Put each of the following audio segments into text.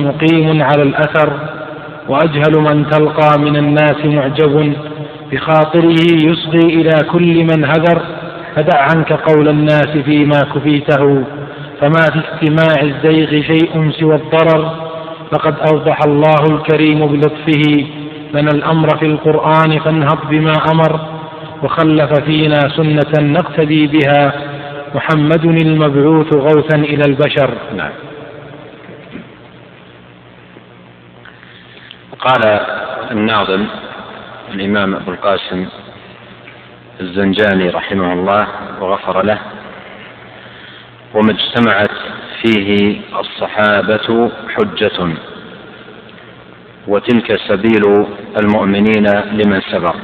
مقيم على الأثر، وأجهل من تلقى من الناس معجب بخاطره يصغي إلى كل من هذر. فدع عنك قول الناس فيما كفيته، فما في استماع الزيغ شيء سوى الضرر. لقد أوضح الله الكريم بلطفه لنا الأمر في القرآن، فانهض بما أمر، وخلف فينا سنة نقتدي بها، محمد المبعوث غوثا إلى البشر. نعم. قال الناظم الإمام أبو القاسم الزنجاني رحمه الله وغفر له: وما اجتمعت فيه الصحابة حجة، وتلك سبيل المؤمنين لمن سبق.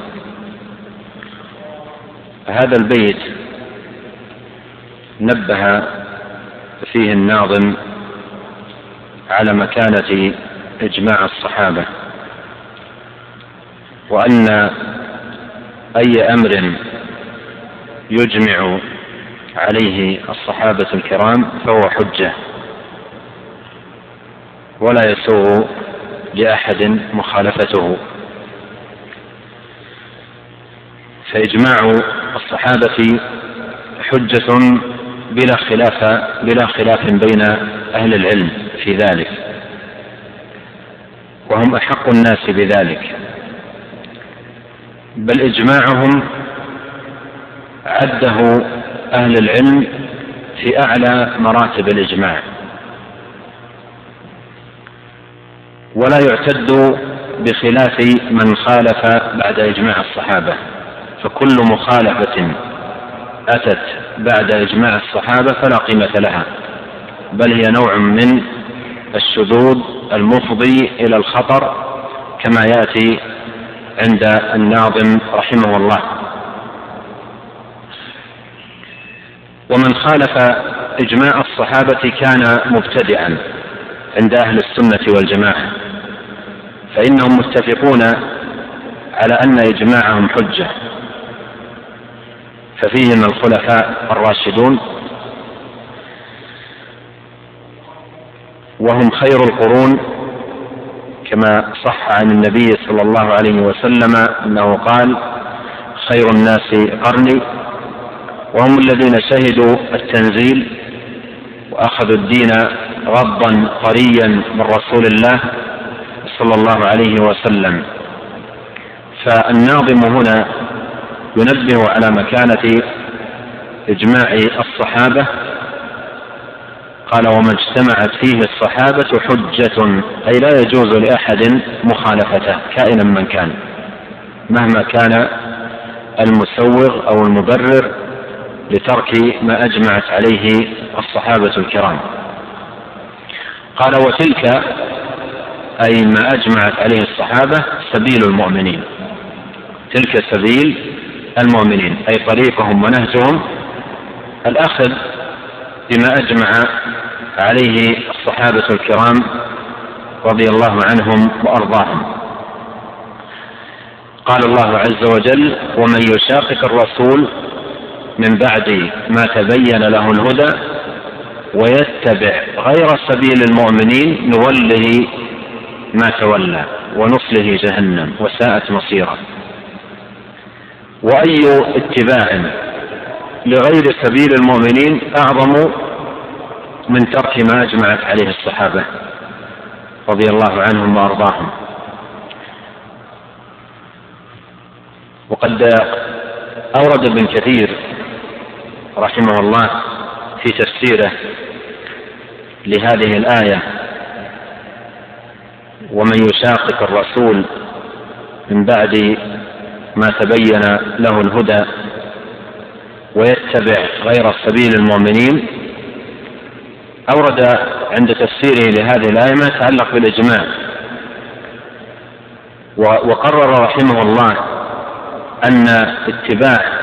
هذا البيت نبه فيه الناظم على مكانة إجماع الصحابة، وأن أي أمر يجمع عليه الصحابة الكرام فهو حجة، ولا يسوغ لأحد مخالفته. فإجماع الصحابة حجة بلا خلاف بين أهل العلم في ذلك، وهم أحق الناس بذلك. بل إجماعهم عده أهل العلم في أعلى مراتب الإجماع، ولا يعتد بخلاف من خالف بعد إجماع الصحابة. فكل مخالفة أتت بعد إجماع الصحابة فلا قيمة لها، بل هي نوع من الشذوذ المفضي إلى الخطر، كما يأتي عند الناظم رحمه الله. ومن خالف إجماع الصحابة كان مبتدعا عند أهل السنة والجماعة، فإنهم متفقون على أن إجماعهم حجة، ففيهم الخلفاء الراشدون، وهم خير القرون، كما صح عن النبي صلى الله عليه وسلم أنه قال: خير الناس قرني. وهم الذين شهدوا التنزيل وأخذوا الدين غضا طريا من رسول الله صلى الله عليه وسلم. فالناظم هنا ينبه على مكانة إجماع الصحابة. قال: وما اجتمعت فيه الصحابة حجة، أي لا يجوز لأحد مخالفته كائنا من كان، مهما كان المسوغ أو المبرر لترك ما أجمعت عليه الصحابة الكرام. قال: وتلك أي ما أجمعت عليه الصحابة سبيل المؤمنين. تلك سبيل المؤمنين أي طريقهم ونهجهم الأخذ بما أجمع عليه الصحابة الكرام رضي الله عنهم وأرضاهم. قال الله عز وجل: ومن يشاقق الرسول من بعد ما تبين له الهدى ويتبع غير سبيل المؤمنين نوله ما تولى ونصله جهنم وساءت مصيرا. وأي اتباع لغير سبيل المؤمنين أعظم من ترك ما أجمعت عليه الصحابة رضي الله عنهم وأرضاهم. وقد أورد ابن كثير رحمه الله في تفسيره لهذه الآية: ومن يشاقق الرسول من بعد ما تبين له الهدى ويتبع غير سبيل المؤمنين، أورد عند تفسيره لهذه الآية ما يتعلق بالإجماع، وقرر رحمه الله أن اتباع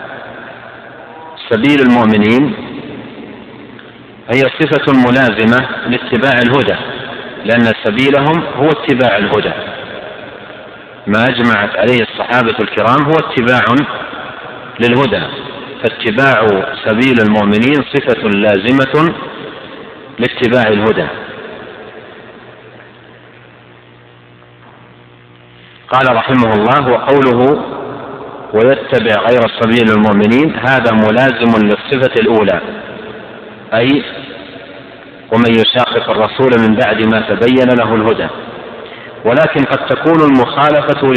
سبيل المؤمنين هي صفة ملازمة لاتباع الهدى، لأن سبيلهم هو اتباع الهدى. ما أجمعت عليه الصحابة الكرام هو اتباع للهدى، فاتباع سبيل المؤمنين صفة لازمة لاتباع الهدى. قال رحمه الله: وقوله ويتبع غير سبيل المؤمنين هذا ملازم للصفة الأولى، أي ومن يشاقق الرسول من بعد ما تبين له الهدى. ولكن قد تكون المخالفة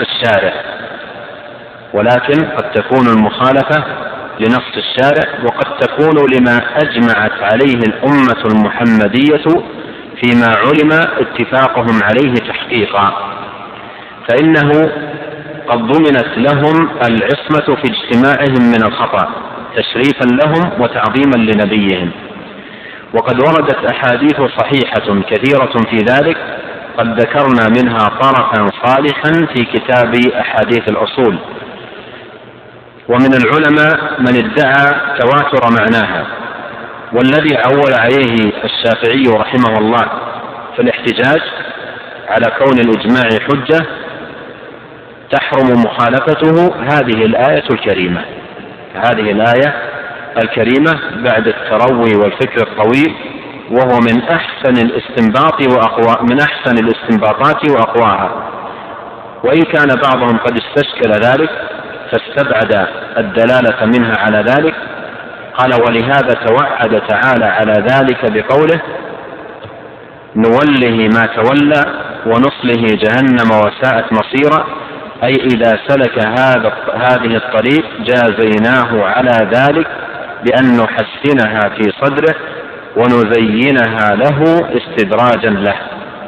لنص الشارع وقد تكون لما أجمعت عليه الأمة المحمدية فيما علم اتفاقهم عليه تحقيقا، فإنه قد ضمنت لهم العصمة في اجتماعهم من الخطأ تشريفا لهم وتعظيما لنبيهم. وقد وردت أحاديث صحيحة كثيرة في ذلك، قد ذكرنا منها طرفا صالحا في كتاب أحاديث الأصول. ومن العلماء من ادعى تواتر معناها، والذي عول عليه الشافعي رحمه الله في الاحتجاج على كون الإجماع حجة تحرم مخالفته هذه الآية الكريمة بعد التروي والفكر الطويل، وهو من أحسن الاستنباطات وأقواها. وإن كان بعضهم قد استشكل ذلك فاستبعد الدلالة منها على ذلك، قال: ولهذا توعد تعالى على ذلك بقوله: نوله ما تولى ونصله جهنم وساءت مصيرا، أي إذا سلك هذه الطريق جازيناه على ذلك بأن نحسنها في صدره ونزينها له استدراجا له.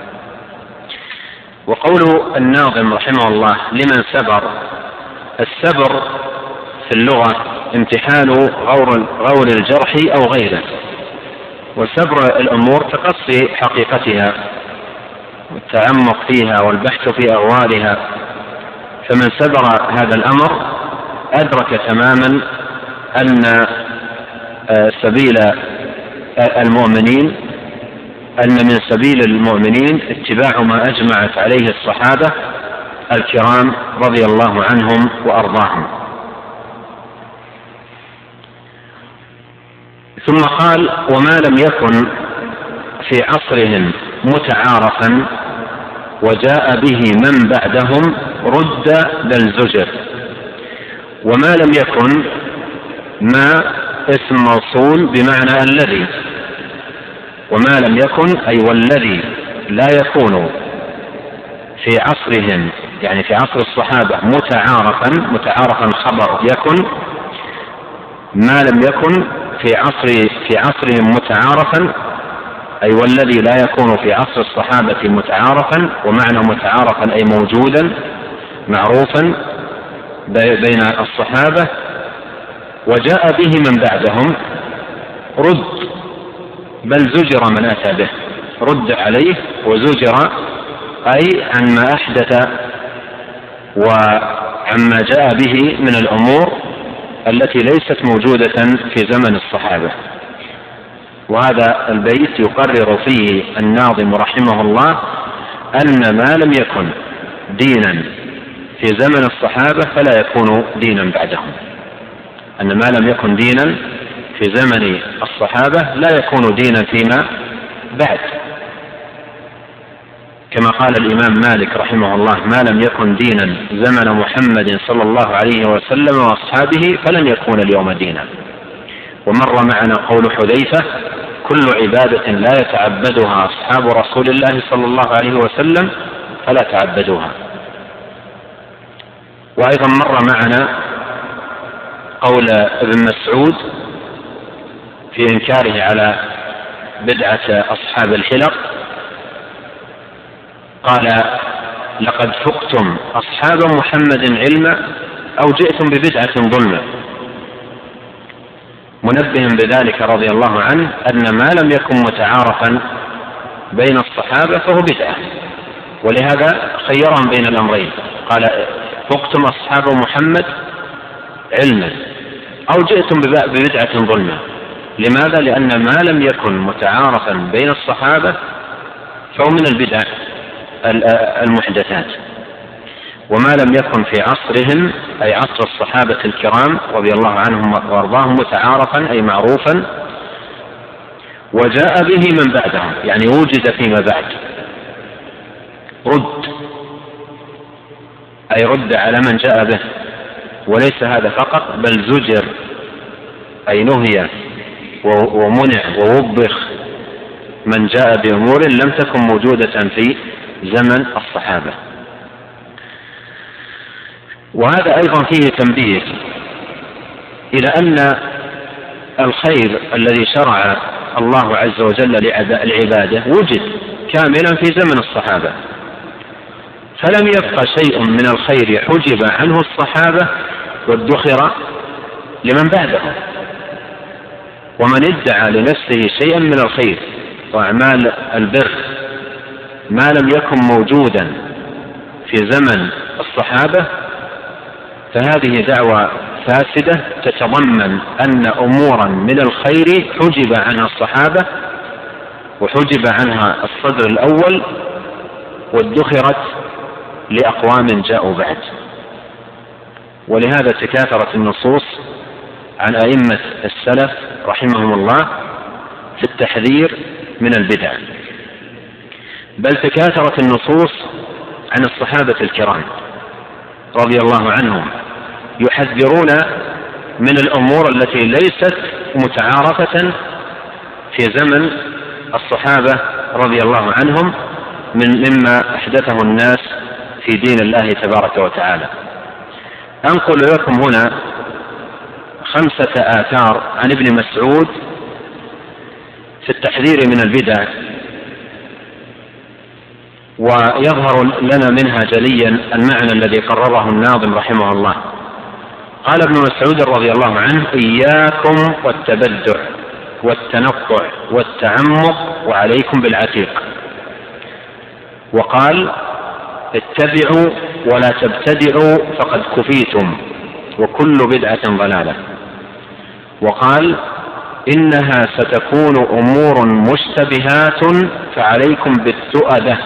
وقول الناظم رحمه الله: لمن سبر. السبر في اللغة امتحان غور الجرح أو غيره، وسبر الأمور تقصي حقيقتها والتعمق فيها والبحث في أغوارها. فمن سبر هذا الأمر أدرك تماما أن من سبيل المؤمنين اتباع ما أجمعت عليه الصحابة الكرام رضي الله عنهم وأرضاهم. ثم قال: وما لم يكن في عصرهم متعارفا وجاء به من بعدهم رد بل زجر. وما لم يكن، ما اسم موصول بمعنى الذي، وما لم يكن أي والذي لا يكون في عصرهم، يعني في عصر الصحابة متعارفا خبر يكن، ما لم يكن في عصرهم متعارفا أي والذي لا يكون في عصر الصحابة متعارفا. ومعنى متعارفا أي موجودا معروفا بين الصحابة. وجاء به من بعدهم رد بل زجر من أتى به، رد عليه وزجر أي عما أحدث وعما جاء به من الأمور التي ليست موجودة في زمن الصحابة. وهذا البيت يقرر فيه الناظم رحمه الله أن ما لم يكن دينا في زمن الصحابة فلا يكون دينا بعدهم، أن ما لم يكن دينا في زمن الصحابة لا يكون دينا فيما بعد، كما قال الإمام مالك رحمه الله: ما لم يكن دينا زمن محمد صلى الله عليه وسلم وأصحابه فلن يكون اليوم دينا. ومر معنا قول حذيفة: كل عبادة لا يتعبدها أصحاب رسول الله صلى الله عليه وسلم فلا تعبدوها. وأيضا مر معنا قول ابن مسعود في إنكاره على بدعة أصحاب الحلق، قال: لقد فقتم أصحاب محمد علما أو جئتم ببدعة ظلما، منبه بذلك رضي الله عنه أن ما لم يكن متعارفا بين الصحابة فهو بدعة، ولهذا خيرهم بين الأمرين، قال: فقتم أصحاب محمد علما أو جئتم ببدعة ظلما. لماذا؟ لأن ما لم يكن متعارفا بين الصحابة فهو من البدع المحدثات، وما لم يكن في عصرهم أي عصر الصحابة الكرام رضي الله عنهم وارضاهم متعارفا أي معروفا وجاء به من بعدهم يعني وجد فيما بعد رد أي رد على من جاء به، وليس هذا فقط بل زجر أي نهي ومنع ووبخ من جاء بأمور لم تكن موجودة في زمن الصحابة. وهذا أيضا فيه تنبيه إلى أن الخير الذي شرع الله عز وجل لعباده وجد كاملا في زمن الصحابة، فلم يبقى شيء من الخير حجب عنه الصحابة وادخر لمن بعدهم. ومن ادعى لنفسه شيئا من الخير وأعمال البر ما لم يكن موجودا في زمن الصحابة فهذه دعوة فاسدة تتضمن أن أمورا من الخير حجب عنها الصحابة وحجب عنها الصدر الأول وادخرت لأقوام جاءوا بعد. ولهذا تكاثرت النصوص عن أئمة السلف رحمهم الله في التحذير من البدع، بل تكاثرت النصوص عن الصحابة الكرام رضي الله عنهم يحذرون من الأمور التي ليست متعارفة في زمن الصحابة رضي الله عنهم مما أحدثه الناس في دين الله تبارك وتعالى. أنقل لكم هنا 5 آثار عن ابن مسعود في التحذير من البدع، ويظهر لنا منها جليا المعنى الذي قرره الناظم رحمه الله. قال ابن مسعود رضي الله عنه: إياكم والتبدع والتنطع والتعمق وعليكم بالعتيق. وقال: اتبعوا ولا تبتدعوا فقد كفيتم وكل بدعة ضلالة. وقال: إنها ستكون أمور مشتبهات فعليكم بالتؤدة،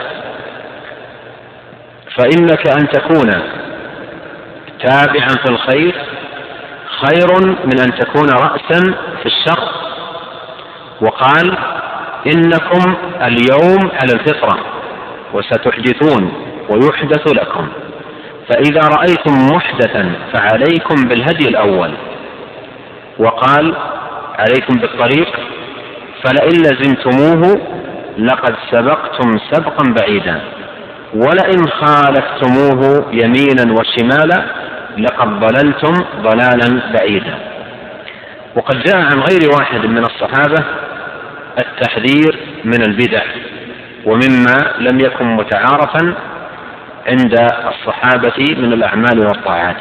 فإنك أن تكون تابعا في الخير خير من أن تكون رأسا في الشر. وقال: إنكم اليوم على الفطرة وستحدثون ويحدث لكم، فإذا رأيتم محدثا فعليكم بالهدي الأول. وقال: عليكم بالطريق فلئن لزمتموه لقد سبقتم سبقا بعيدا، ولئن خالفتموه يمينا وشمالا لقد ضللتم ضلالا بعيدا. وقد جاء عن غير واحد من الصحابة التحذير من البدع ومما لم يكن متعارفا عند الصحابة من الأعمال والطاعات.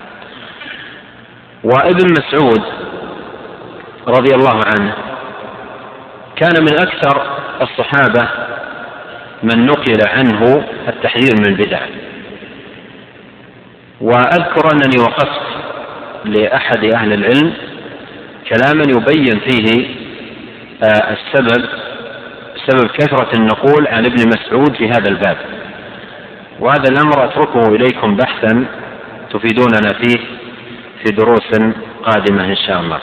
وابن مسعود رضي الله عنه كان من أكثر الصحابة من نقل عنه التحذير من البدع. وأذكر أنني وقفت لأحد أهل العلم كلاما يبين فيه سبب كثرة النقول عن ابن مسعود في هذا الباب، وهذا الأمر أتركه إليكم بحثا تفيدوننا فيه في دروس قادمة إن شاء الله.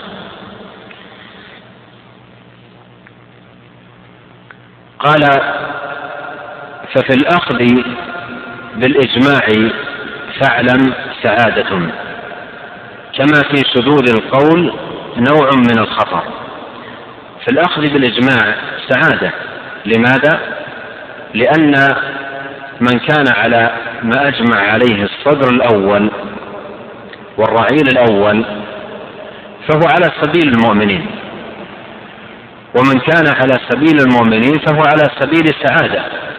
قال: ففي الأخذ بالإجماع فاعلم سعادة، كما في شذوذ القول نوع من الخطر. في الأخذ بالإجماع سعادة. لماذا؟ لأن من كان على ما أجمع عليه الصدر الأول والرعيل الأول فهو على سبيل المؤمنين، ومن كان على سبيل المؤمنين فهو على سبيل السعادة،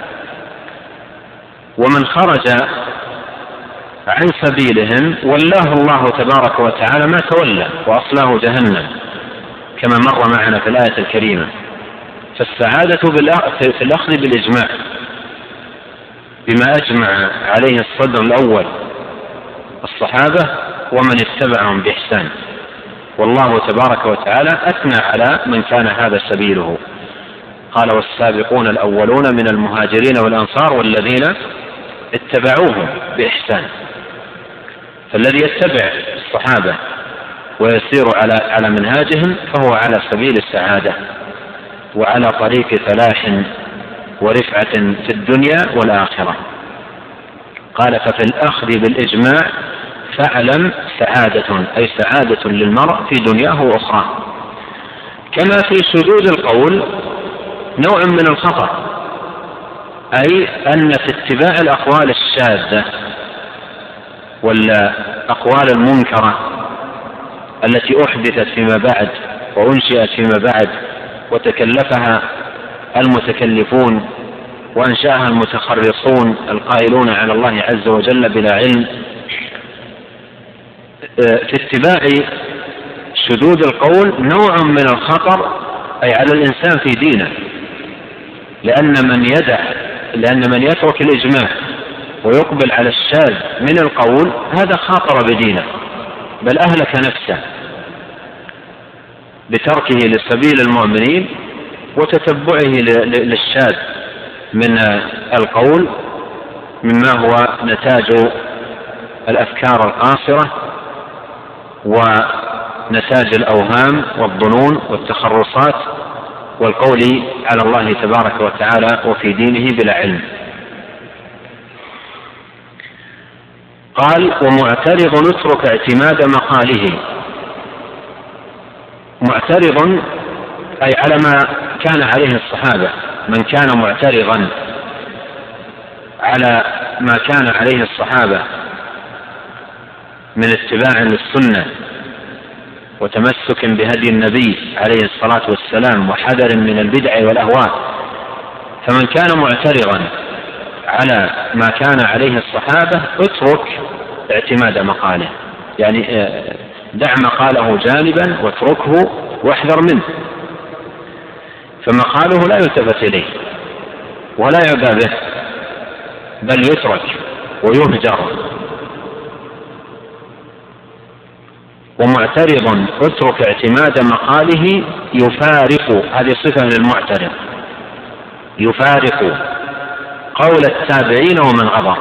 ومن خرج عن سبيلهم ولاه الله تبارك وتعالى ما تولى وأصلاه جهنم كما مر معنا في الآية الكريمة. فالسعادة في الأخذ بالإجماع بما أجمع عليه الصدر الأول الصحابة ومن اتبعهم بإحسان، والله تبارك وتعالى أثنى على من كان هذا سبيله. قال: والسابقون الأولون من المهاجرين والأنصار والذين اتبعوهم بإحسان. فالذي يتبع الصحابة ويسير على منهاجهم فهو على سبيل السعادة وعلى طريق فلاح ورفعة في الدنيا والآخرة. قال ففي الأخذ بالإجماع فاعلم سعادة، أي سعادة للمرء في دنياه وأخراه. كما في شذوذ القول نوع من الخطر، أي أن في اتباع الأقوال الشاذة والأقوال المنكرة التي أحدثت فيما بعد وأنشئت فيما بعد وتكلفها المتكلفون وأنشأها المتخرصون القائلون على الله عز وجل بلا علم، في اتباع شذوذ القول نوع من الخطر أي على الإنسان في دينه، لأن من يترك الإجماع ويقبل على الشاذ من القول هذا خاطر بدينه، بل أهلك نفسه بتركه لسبيل المؤمنين وتتبعه للشاذ من القول مما هو نتاج الأفكار القاصرة ونتاج الأوهام والظنون والتخرصات والقول على الله تبارك وتعالى وفي دينه بلا علم. قال ومعترض اترك اعتماد مقاله. معترض أي على ما كان عليه الصحابة، من كان معترضا على ما كان عليه الصحابة من اتباع للسنة وتمسك بهدي النبي عليه الصلاة والسلام وحذر من البدع والأهواء، فمن كان معترضا على ما كان عليه الصحابة اترك اعتماد مقاله، يعني دع مقاله جانبا واتركه واحذر منه، فمقاله لا يلتفت إليه ولا يعبأ به، بل يترك ويهجر. ومعترض اترك اعتماد مقاله يفارق، هذه صفة للمعترض، يفارق قول التابعين ومن غبر.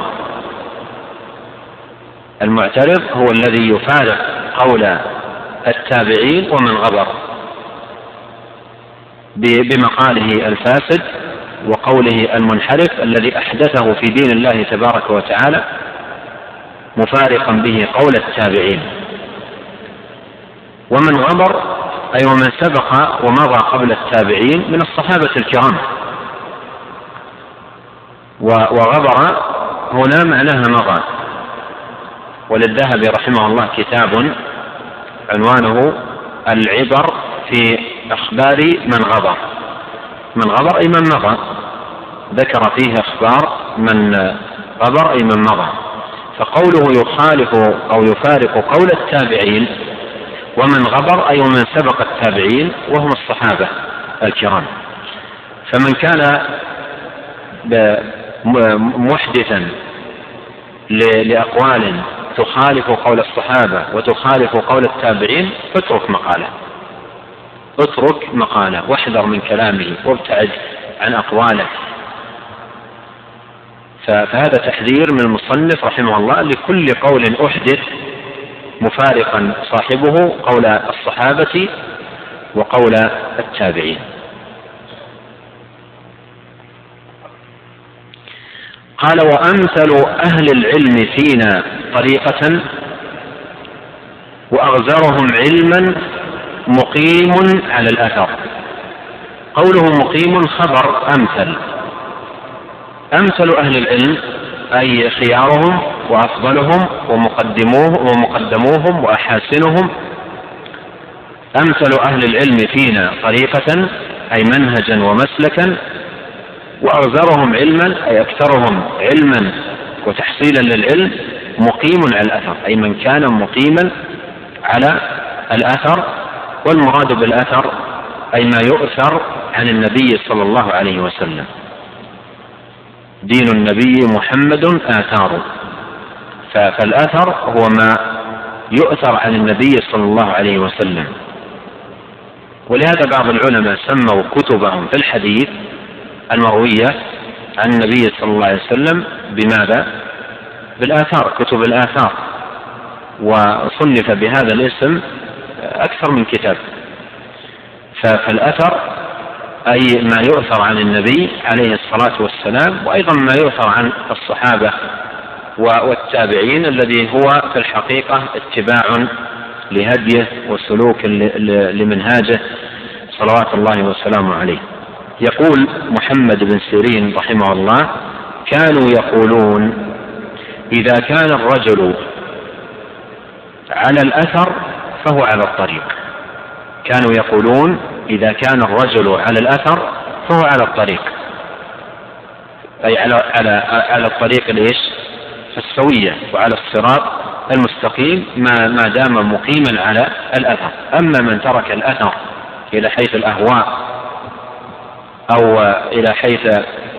المعترض هو الذي يفارق قول التابعين ومن غبر بمقاله الفاسد وقوله المنحرف الذي أحدثه في دين الله تبارك وتعالى، مفارقا به قول التابعين. ومن غبر أي ومن سبق ومضى قبل التابعين من الصحابة الكرام. وغبر هنا معناها مضى. وللذهبي رحمه الله كتاب عنوانه العبر في أخبار من غبر. من غبر أي من مضى، ذكر فيه أخبار من غبر أي من مضى. فقوله يخالف أو يفارق قول التابعين ومن غبر أي ومن سبق التابعين وهم الصحابة الكرام. فمن كان محدثا لأقوال تخالف قول الصحابة وتخالف قول التابعين فاترك مقاله، اترك مقاله واحذر من كلامه وابتعد عن أقواله. فهذا تحذير من المصنف رحمه الله لكل قول أحدث مفارقا صاحبه قول الصحابة وقول التابعين. قال وأمثل أهل العلم فينا طريقة وأغزرهم علما مقيم على الأثر. قوله مقيم خبر أمثل أهل العلم أي خيارهم وأفضلهم ومقدموهم وأحاسنهم. أمثل أهل العلم فينا طريقة أي منهجا ومسلكا، وأغزرهم علما أي أكثرهم علما وتحصيلا للعلم، مقيم على الأثر أي من كان مقيما على الأثر. والمراد بالأثر أي ما يؤثر عن النبي صلى الله عليه وسلم. دين النبي محمد آثار، فالأثر هو ما يؤثر عن النبي صلى الله عليه وسلم. ولهذا بعض العلماء سموا كتبهم في الحديث المروية عن النبي صلى الله عليه وسلم بماذا؟ بالآثار، كتب الآثار. وصنف بهذا الاسم أكثر من كتاب. فالأثر أي ما يؤثر عن النبي عليه الصلاة والسلام، وأيضا ما يؤثر عن الصحابة والتابعين، الذي هو في الحقيقة اتباع لهديه وسلوك لمنهاجه صلوات الله وسلامه عليه. يقول محمد بن سيرين رحمه الله: كانوا يقولون إذا كان الرجل على الأثر فهو على الطريق. كانوا يقولون إذا كان الرجل على الأثر فهو على الطريق، أي على الطريق ليش؟ السوية وعلى الصراط المستقيم ما دام مقيما على الأثر. أما من ترك الأثر إلى حيث الأهواء أو إلى حيث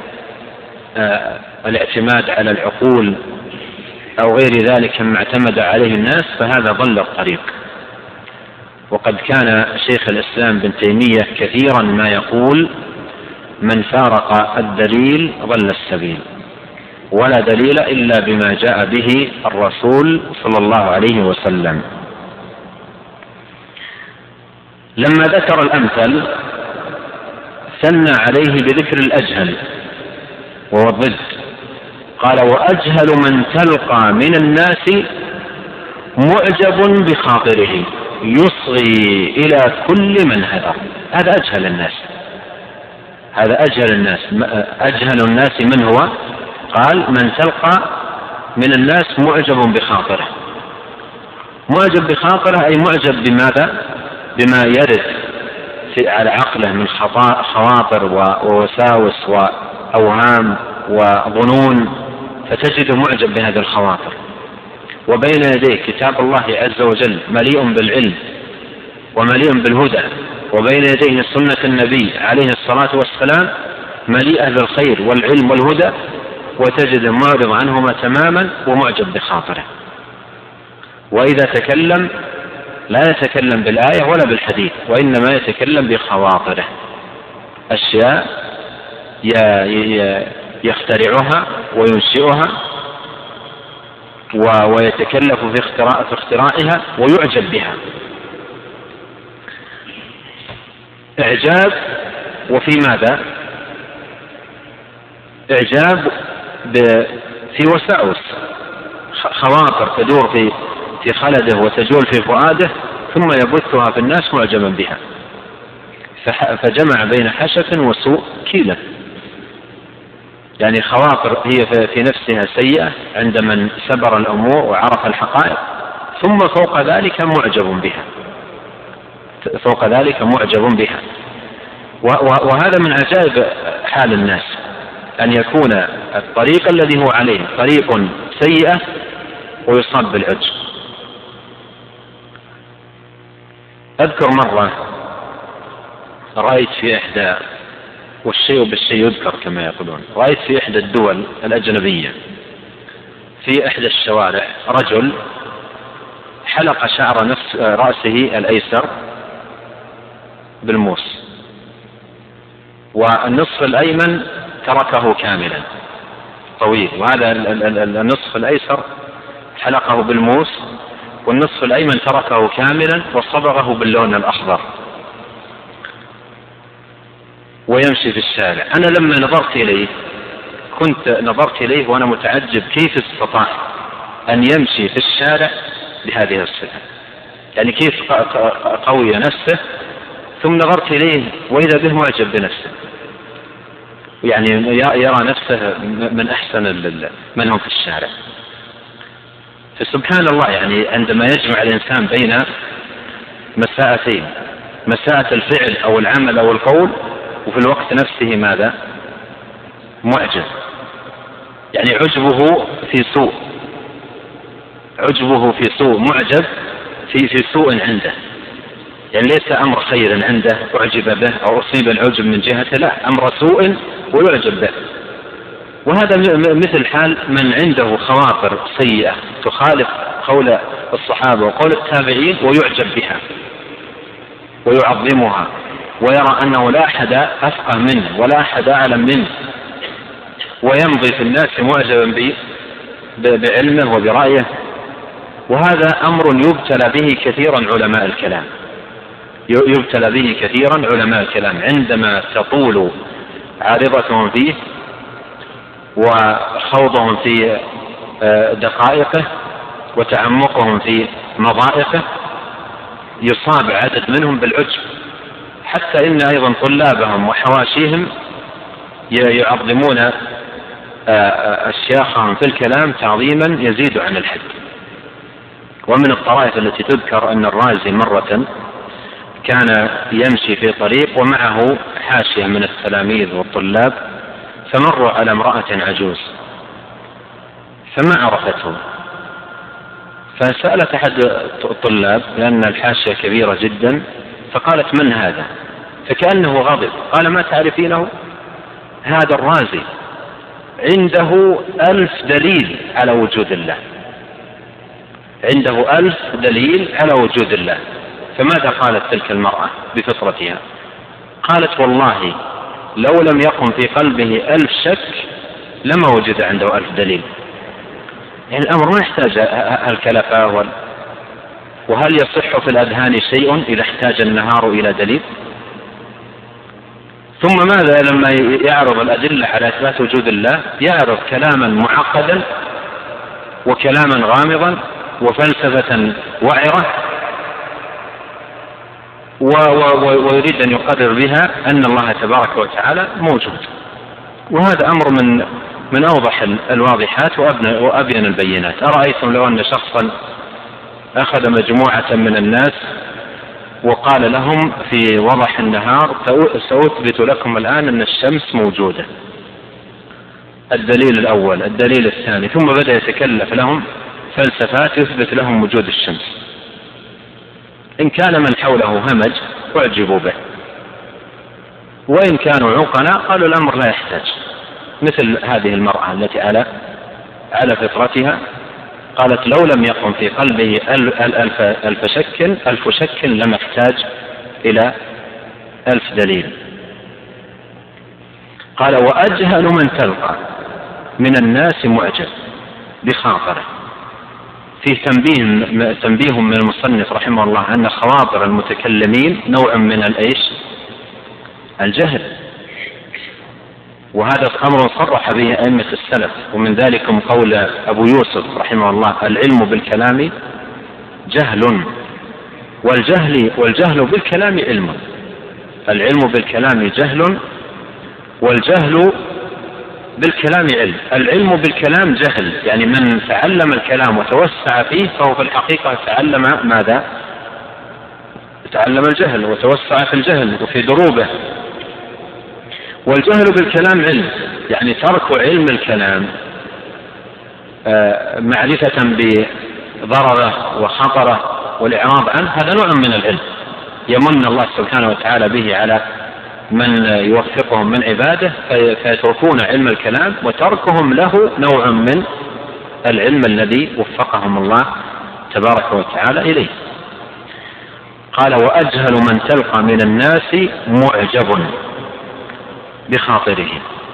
الاعتماد على العقول أو غير ذلك مما اعتمد عليه الناس، فهذا ضل الطريق. وقد كان شيخ الإسلام بن تيمية كثيرا ما يقول: من فارق الدليل ضل السبيل، ولا دليل إلا بما جاء به الرسول صلى الله عليه وسلم. لما ذكر الأمثل ثنى عليه بذكر الأجهل وهو الضد، قال: وأجهل من تلقى من الناس معجب بخاطره يصغي إلى كل من هذر. هذا أجهل الناس، هذا أجهل الناس. أجهل الناس من هو؟ قال: من تلقى من الناس معجب بخاطره. معجب بخاطره أي معجب بماذا؟ بما يرد على عقله من خواطر ووساوس وأوهام وظنون، فتجد معجب بهذه الخواطر. وبين يديه كتاب الله عز وجل مليء بالعلم ومليء بالهدى، وبين يديه سنة النبي عليه الصلاة والسلام مليئة بالخير والعلم والهدى، وتجد معرض عنهما تماما ومعجب بخاطره. وإذا تكلم لا يتكلم بالآية ولا بالحديث، وإنما يتكلم بخواطره، أشياء يخترعها وينشئها ويتكلف في اختراعها ويعجب بها. إعجاب، وفي ماذا؟ إعجاب في وساوس، خواطر تدور في خلده وتجول في فؤاده، ثم يبثها في الناس معجبا بها، فجمع بين حشة وسوء كيلا. يعني خواطر هي في نفسها سيئة عند من سبر الأمور وعرف الحقائق، ثم فوق ذلك معجب بها، فوق ذلك معجب بها. وهذا من عجائب حال الناس، أن يكون الطريق الذي هو عليه طريق سيئة ويصاب بالعجب. أذكر مرة رأيت في إحدى، والشيء بالشيء يذكر كما يقولون، رأيت في إحدى الدول الأجنبية في إحدى الشوارع رجل حلق شعر رأسه الأيسر بالموس، والنصف الأيمن تركه كاملا طويل، وهذا النصف الأيسر حلقه بالموس، والنصف الأيمن تركه كاملا وصبغه باللون الأخضر، ويمشي في الشارع. أنا لما نظرت إليه وأنا متعجب كيف استطاع أن يمشي في الشارع بهذه الصفة، يعني كيف قوي نفسه، ثم نظرت إليه وإذا به معجب بنفسه، يعني يرى نفسه من أحسن من هم في الشارع. فسبحان الله، يعني عندما يجمع الإنسان بين مساءتين، مساءة الفعل أو العمل أو القول، وفي الوقت نفسه ماذا؟ معجب، يعني عجبه في سوء، عجبه في سوء، معجب في سوء عنده، يعني ليس أمر خير عنده أعجب به أو أصيب العجب من جهته، لا، أمر سوء ويعجب به. وهذا مثل حال من عنده خواطر سيئة تخالف قول الصحابة وقول التابعين ويعجب بها ويعظمها، ويرى أنه لا أحد أفقه منه ولا أحد أعلم منه، ويمضي في الناس معجبا بعلمه وبرأيه. وهذا أمر يبتلى به كثيرا علماء الكلام، يبتلى به كثيرا علماء الكلام عندما تطول عارضتهم فيه وخوضهم في دقائقه وتعمقهم في مضائقه يصاب عدد منهم بالعجب، حتى إن أيضا طلابهم وحواشيهم يعظمون أشياخهم في الكلام تعظيما يزيد عن الحد. ومن الطرائف التي تذكر أن الرازي مرة كان يمشي في طريق ومعه حاشية من التلاميذ والطلاب، فمروا على امرأة عجوز فما عرفته، فسألت أحد الطلاب لأن الحاشية كبيرة جدا، فقالت: من هذا؟ فكأنه غضب، قال: ما تعرفينه؟ هذا الرازي عنده 1000 دليل على وجود الله، عنده 1000 دليل على وجود الله. فماذا قالت تلك المرأة بفطرتها؟ قالت: والله لو لم يقم في قلبه 1000 شك لما وجد عنده 1000 دليل. يعني الأمر ما يحتاج الكلفة وهل يصح في الأذهان شيء إذا احتاج النهار إلى دليل؟ ثم ماذا لما يعرض الأدلة على إثبات وجود الله؟ يعرض كلاما معقدا وكلاما غامضا وفلسفة وعرة، ويريد أن يقرر بها أن الله تبارك وتعالى موجود. وهذا أمر من أوضح الواضحات وأبين البينات. أرأيتم لو أن شخصا أخذ مجموعة من الناس وقال لهم في وضح النهار: سأثبت لكم الآن أن الشمس موجودة، الدليل الأول، الدليل الثاني، ثم بدأ يتكلف لهم فلسفات يثبت لهم وجود الشمس. إن كان من حوله همج أعجبوا به، وإن كانوا عقلاء قالوا الأمر لا يحتاج. مثل هذه المرأة التي على فطرتها قالت: لو لم يقم في قلبه 1000 شك لما احتاج إلى 1000 دليل. قال: وأجهل من تلقى من الناس معجب بخاطره. فيه تنبيه من المصنف رحمه الله أن خواطر المتكلمين نوع من الجهل، وهذا أمر صرح به أئمة السلف، ومن ذلكم قول أبو يوسف رحمه الله: العلم بالكلام جهل، والجهل بالكلام علم. العلم بالكلام جهل والجهل بالكلام علم. العلم بالكلام جهل، يعني من تعلم الكلام وتوسع فيه فهو في الحقيقة تعلم ماذا؟ تعلم الجهل وتوسع في الجهل وفي دروبه. والجهل بالكلام علم، يعني ترك علم الكلام معرفة بضرره وخطره والإعراض عنه، هذا نوع من العلم يمن الله سبحانه وتعالى به على من يوفقهم من عباده فيتركون علم الكلام، وتركهم له نوع من العلم الذي وفقهم الله تبارك وتعالى إليه. قال: وأجهل من تلقى من الناس معجب بخاطره.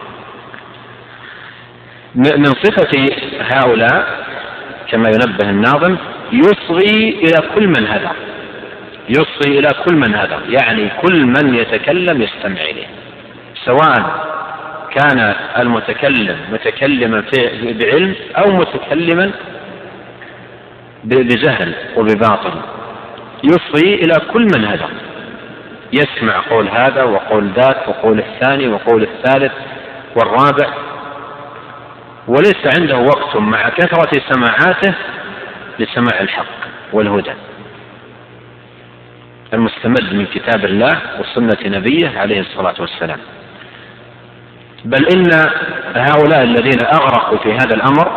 من صفة هؤلاء كما ينبه الناظم: يصغي إلى كل من هدى. يصغي إلى كل من هدى، يعني كل من يتكلم يستمع إليه، سواء كان المتكلم متكلما بعلم أو متكلما بجهل وبباطل. يصغي إلى كل من هدى، يسمع قول هذا وقول ذاك وقول الثاني وقول الثالث والرابع، وليس عنده وقت مع كثرة سماعاته لسماع الحق والهدى المستمد من كتاب الله وسنة نبيه عليه الصلاة والسلام. بل إن هؤلاء الذين أغرقوا في هذا الأمر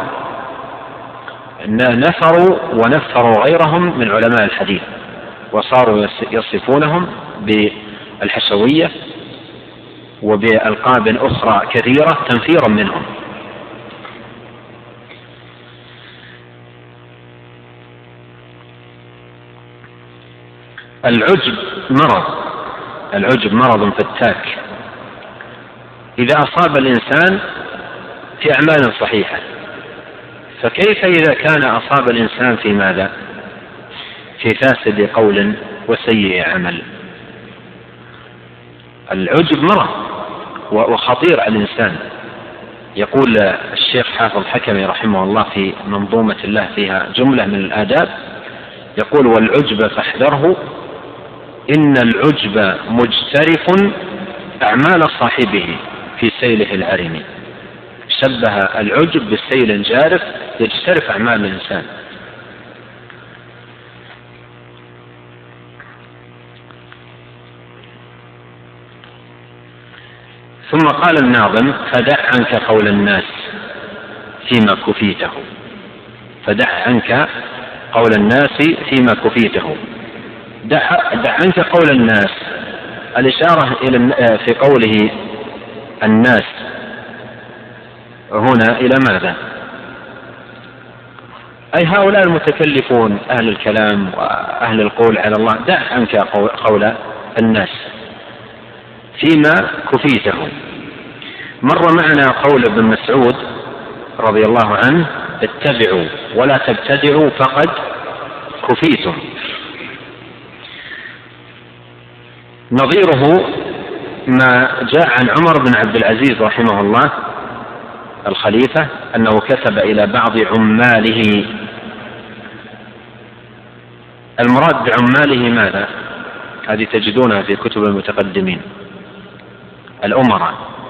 نفروا ونفروا غيرهم من علماء الحديث، وصاروا يصفونهم بالحشوية وبألقاب أخرى كثيرة تنفيرا منهم. العجب مرض فتاك إذا أصاب الإنسان في أعمال صحيحة، فكيف إذا كان أصاب الإنسان في ماذا؟ في فاسد قول وسيء عمل. العجب مرض وخطير على الإنسان، يقول الشيخ حافظ حكمي رحمه الله في منظومة الله فيها جملة من الآداب، يقول: والعجب فاحذره، إن العجب مجترف أعمال صاحبه في سيله العرم. شبه العجب بالسيل الجارف يجترف أعمال الإنسان. ثم قال الناظم: فدع عنك قول الناس فيما كفيته. فدع عنك قول الناس فيما كفيته. دع عنك قول الناس، الإشارة إلى في قوله الناس هنا إلى ماذا؟ أي هؤلاء المتكلفون، أهل الكلام وأهل القول على الله. دع عنك قول الناس فيما كفيته. مر معنا قول ابن مسعود رضي الله عنه: اتبعوا ولا تبتدعوا فقد كفيتم. نظيره ما جاء عن عمر بن عبد العزيز رحمه الله الخليفة أنه كتب إلى بعض عماله. المراد بعماله ماذا؟ هذه تجدونها في كتب المتقدمين: الأمراء،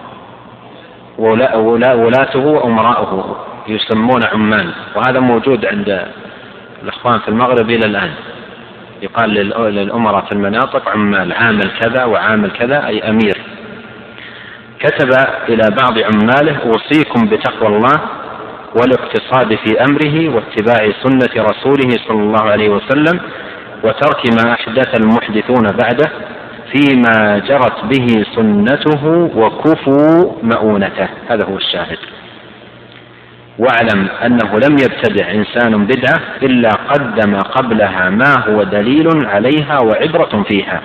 ولاته وأمراؤه يسمون عمال، وهذا موجود عند الإخوان في المغرب إلى الآن. يقال للأمراء في المناطق عمال، عامل كذا وعامل كذا، أي أمير. كتب إلى بعض عماله: أوصيكم بتقوى الله والاقتصاد في أمره واتباع سنة رسوله صلى الله عليه وسلم وترك ما أحدث المحدثون بعده فيما جرت به سنته وكفوا مؤونته. هذا هو الشاهد. واعلم أنه لم يبتدع إنسان بدعة إلا قدم قبلها ما هو دليل عليها وعبرة فيها،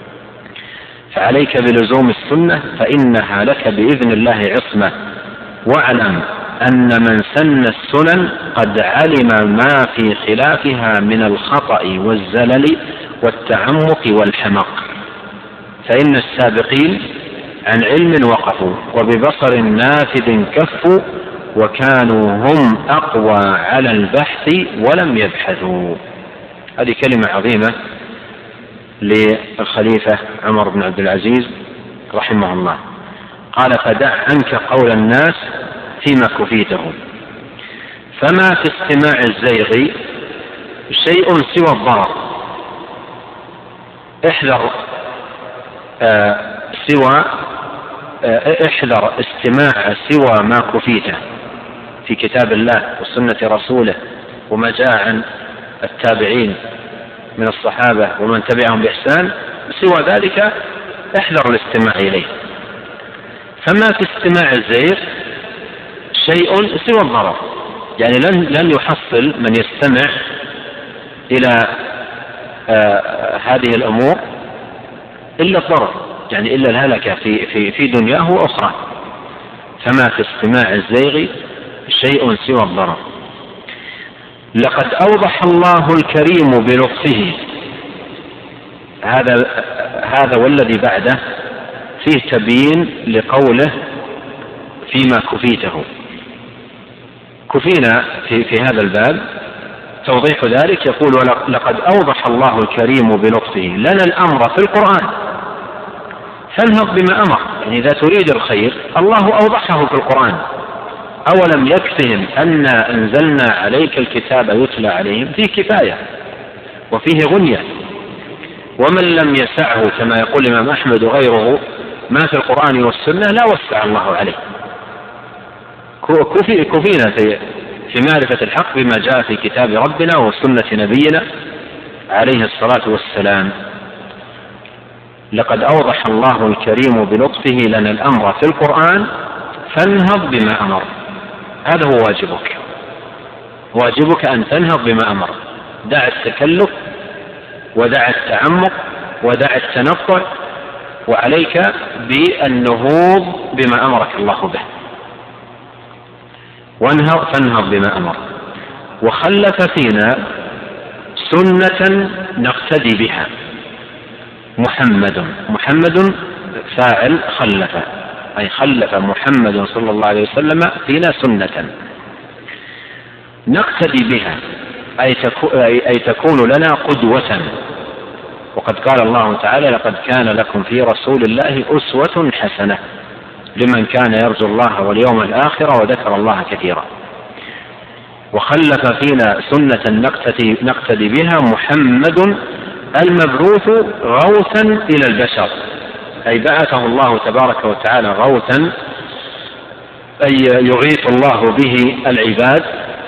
فعليك بلزوم السنة فإنها لك بإذن الله عصمة. واعلم أن من سن السنن قد علم ما في خلافها من الخطأ والزلل والتعمق والحمق، فإن السابقين عن علم وقفوا وببصر نافذ كفوا وكانوا هم أقوى على البحث ولم يبحثوا. هذه كلمة عظيمة للخليفة عمر بن عبد العزيز رحمه الله. قال: فدع عنك قول الناس فيما كفيته. فما في استماع الزيغ شيء سوى الضرر. احذر استماع سوى ما كفيته في كتاب الله وسنة رسوله وما جاء عن التابعين من الصحابة ومن تبعهم بإحسان. سوى ذلك احذر الاستماع إليه. فما في استماع الزيغ شيء سوى الضرر، يعني لن يحصل من يستمع إلى هذه الأمور إلا الضرر، يعني إلا الهلكة في دنياه وأخرى. فما في استماع الزيغ شيء سوى الضرر. لقد أوضح الله الكريم بلطفه. هذا والذي بعده فيه تبيين لقوله فيما كفيته. كفينا في هذا الباب توضيح ذلك. يقول: لقد أوضح الله الكريم بلطفه لنا الأمر في القرآن فانهض بما أمر. يعني إذا تريد الخير الله أوضحه في القرآن. أولم يكفهم أنا أنزلنا عليك الكتاب يتلى عليهم؟ فيه كفاية وفيه غنية. ومن لم يسعه كما يقول الإمام أحمد وغيره ما في القرآن والسنة لا وسع الله عليه. كفينا في معرفة الحق بما جاء في كتاب ربنا وسنة نبينا عليه الصلاة والسلام. لقد أوضح الله الكريم بلطفه لنا الأمر في القرآن فانهض بما أمر. هذا هو واجبك أن تنهض بما أمر. دع التكلف ودع التعمق ودع التنطع، وعليك بالنهوض بما أمرك الله به. فانهض بما أمر. وخلف فينا سنة نقتدي بها. محمد فاعل خلف، أي خلف محمد صلى الله عليه وسلم فينا سنة نقتدي بها، أي تكون لنا قدوة. وقد قال الله تعالى: لقد كان لكم في رسول الله أسوة حسنة لمن كان يرجو الله واليوم الآخر وذكر الله كثيرا. وخلف فينا سنة نقتدي بها محمد المبعوث غوثا إلى البشر، أي بعثه الله تبارك وتعالى غوثا، أي يغيث الله به العباد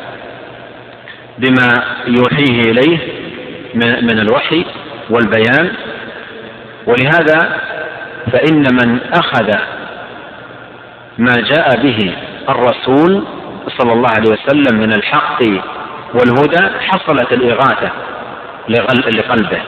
بما يوحيه إليه من الوحي والبيان. ولهذا فإن من أخذ ما جاء به الرسول صلى الله عليه وسلم من الحق والهدى حصلت الإغاثة لقلبه،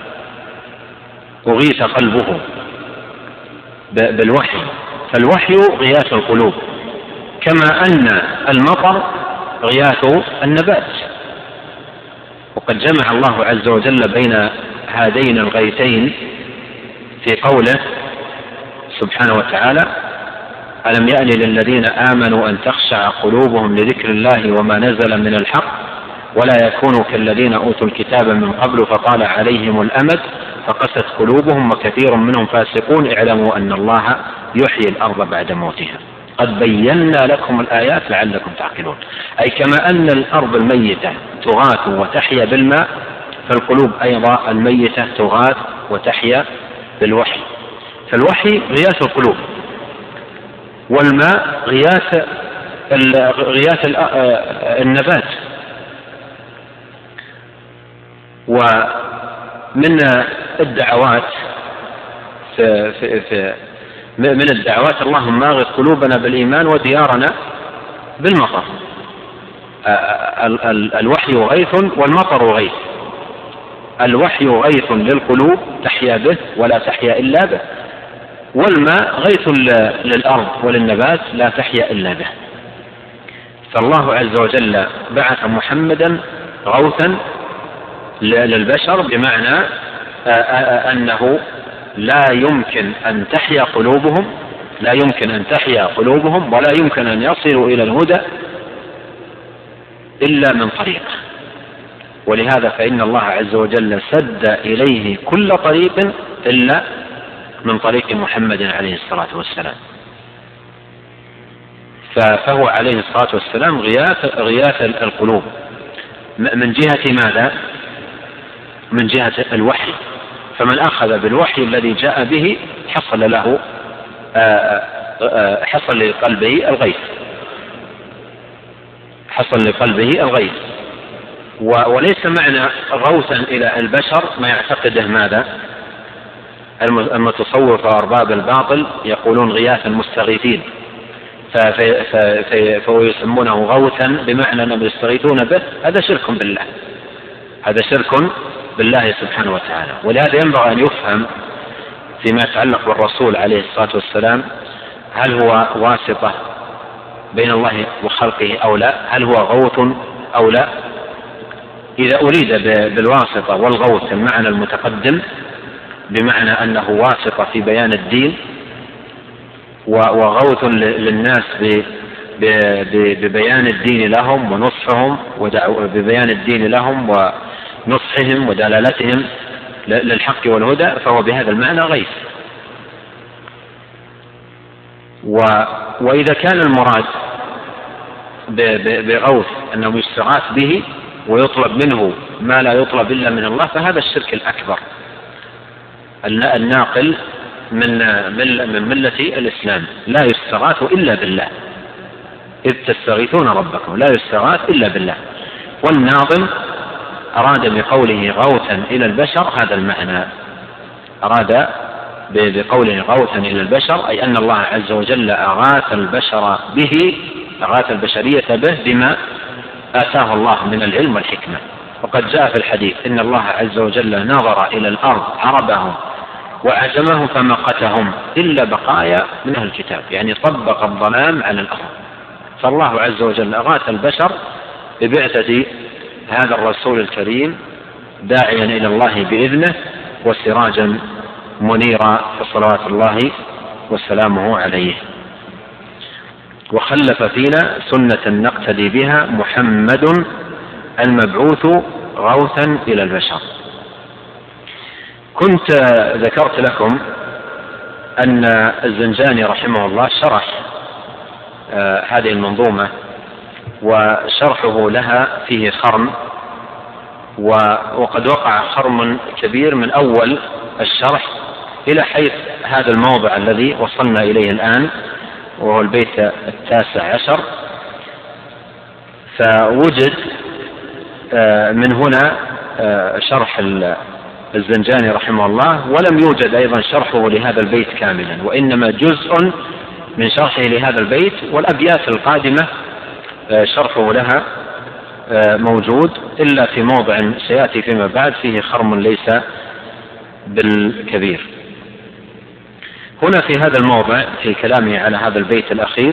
أغيث قلبه بالوحي. فالوحي غياث القلوب، كما أن المطر غياث النبات. وقد جمع الله عز وجل بين هذين الغيثين في قوله سبحانه وتعالى: ألم يأن للذين آمنوا أن تخشع قلوبهم لذكر الله وما نزل من الحق ولا يكونوا كالذين أوتوا الكتاب من قبل فطال عليهم الأمد فقست قلوبهم وكثير منهم فاسقون اعلموا أن الله يحيي الأرض بعد موتها قد بينا لكم الآيات لعلكم تعقلون. أي كما أن الأرض الميتة تغاث وتحيا بالماء، فالقلوب أيضا الميتة تغاث وتحيا بالوحي. فالوحي غياث القلوب، والماء غياث النبات. ومن الدعوات من الدعوات: اللهم اغث قلوبنا بالإيمان وديارنا بالمطر. الوحي غيث والمطر غيث. الوحي غيث للقلوب تحيا به ولا تحيا إلا به، والماء غيث للأرض وللنبات لا تحيا إلا به. فالله عز وجل بعث محمدا غوثا للبشر، بمعنى أنه لا يمكن أن تحيا قلوبهم ولا يمكن أن يصلوا إلى الهدى إلا من طريقه. ولهذا فإن الله عز وجل سد إليه كل طريق إلا من طريق محمد عليه الصلاة والسلام. فهو عليه الصلاة والسلام غياث القلوب. من جهة ماذا؟ من جهة الوحي. فمن أخذ بالوحي الذي جاء به حصل لقلبه الغيث. وليس معنى غوثا إلى البشر ما يعتقده ماذا؟ المتصوفة وأرباب الباطل يقولون غياث المستغيثين، فيسمونه غوثا بمعنى أنهم يستغيثون به. هذا شرك بالله سبحانه وتعالى. ولهذا ينبغي أن يفهم فيما يتعلق بالرسول عليه الصلاة والسلام: هل هو واسطة بين الله وخلقه أو لا؟ هل هو غوث أو لا؟ إذا أريد بالواسطة والغوث المعنى المتقدم، بمعنى أنه واسطة في بيان الدين وغوث للناس ببيان الدين لهم ونصحهم ببيان الدين لهم ونصحهم ودلالتهم للحق والهدى، فهو بهذا المعنى غيث. وإذا كان المراد بغوث أنه يستغاث به ويطلب منه ما لا يطلب إلا من الله، فهذا الشرك الأكبر الناقل من ملة الإسلام. لا يستغاث إلا بالله، إذ تستغيثون ربكم لا يستغاث إلا بالله. والناظم أراد بقوله غوثا إلى البشر هذا المعنى، أراد بقوله غوثا إلى البشر أي أن الله عز وجل أغاث البشرية به بما آتاه الله من العلم والحكمة. وقد جاء في الحديث إن الله عز وجل نظر إلى الأرض عربهم وعجمهم فمقتهم إلا بقايا من أهل الكتاب، يعني طبق الظلام على الأرض. فالله عز وجل أغاث البشر ببعثة هذا الرسول الكريم داعيا إلى الله بإذنه وسراجا منيرا، فصلوات الله وسلامه عليه. وخلف فينا سنة نقتدي بها محمد المبعوث غوثا إلى البشر. كنت ذكرت لكم أن الزنجاني رحمه الله شرح هذه المنظومة، وشرحه لها فيه خرم، وقد وقع خرم كبير من أول الشرح إلى حيث هذا الموضع الذي وصلنا إليه الآن، وهو البيت 19. فوجد من هنا شرح الزنجاني رحمه الله، ولم يوجد أيضا شرحه لهذا البيت كاملا، وإنما جزء من شرحه لهذا البيت، والأبيات القادمة شرحه لها موجود، إلا في موضع سيأتي فيما بعد فيه خرم ليس بالكبير. هنا في هذا الموضع في كلامه على هذا البيت الأخير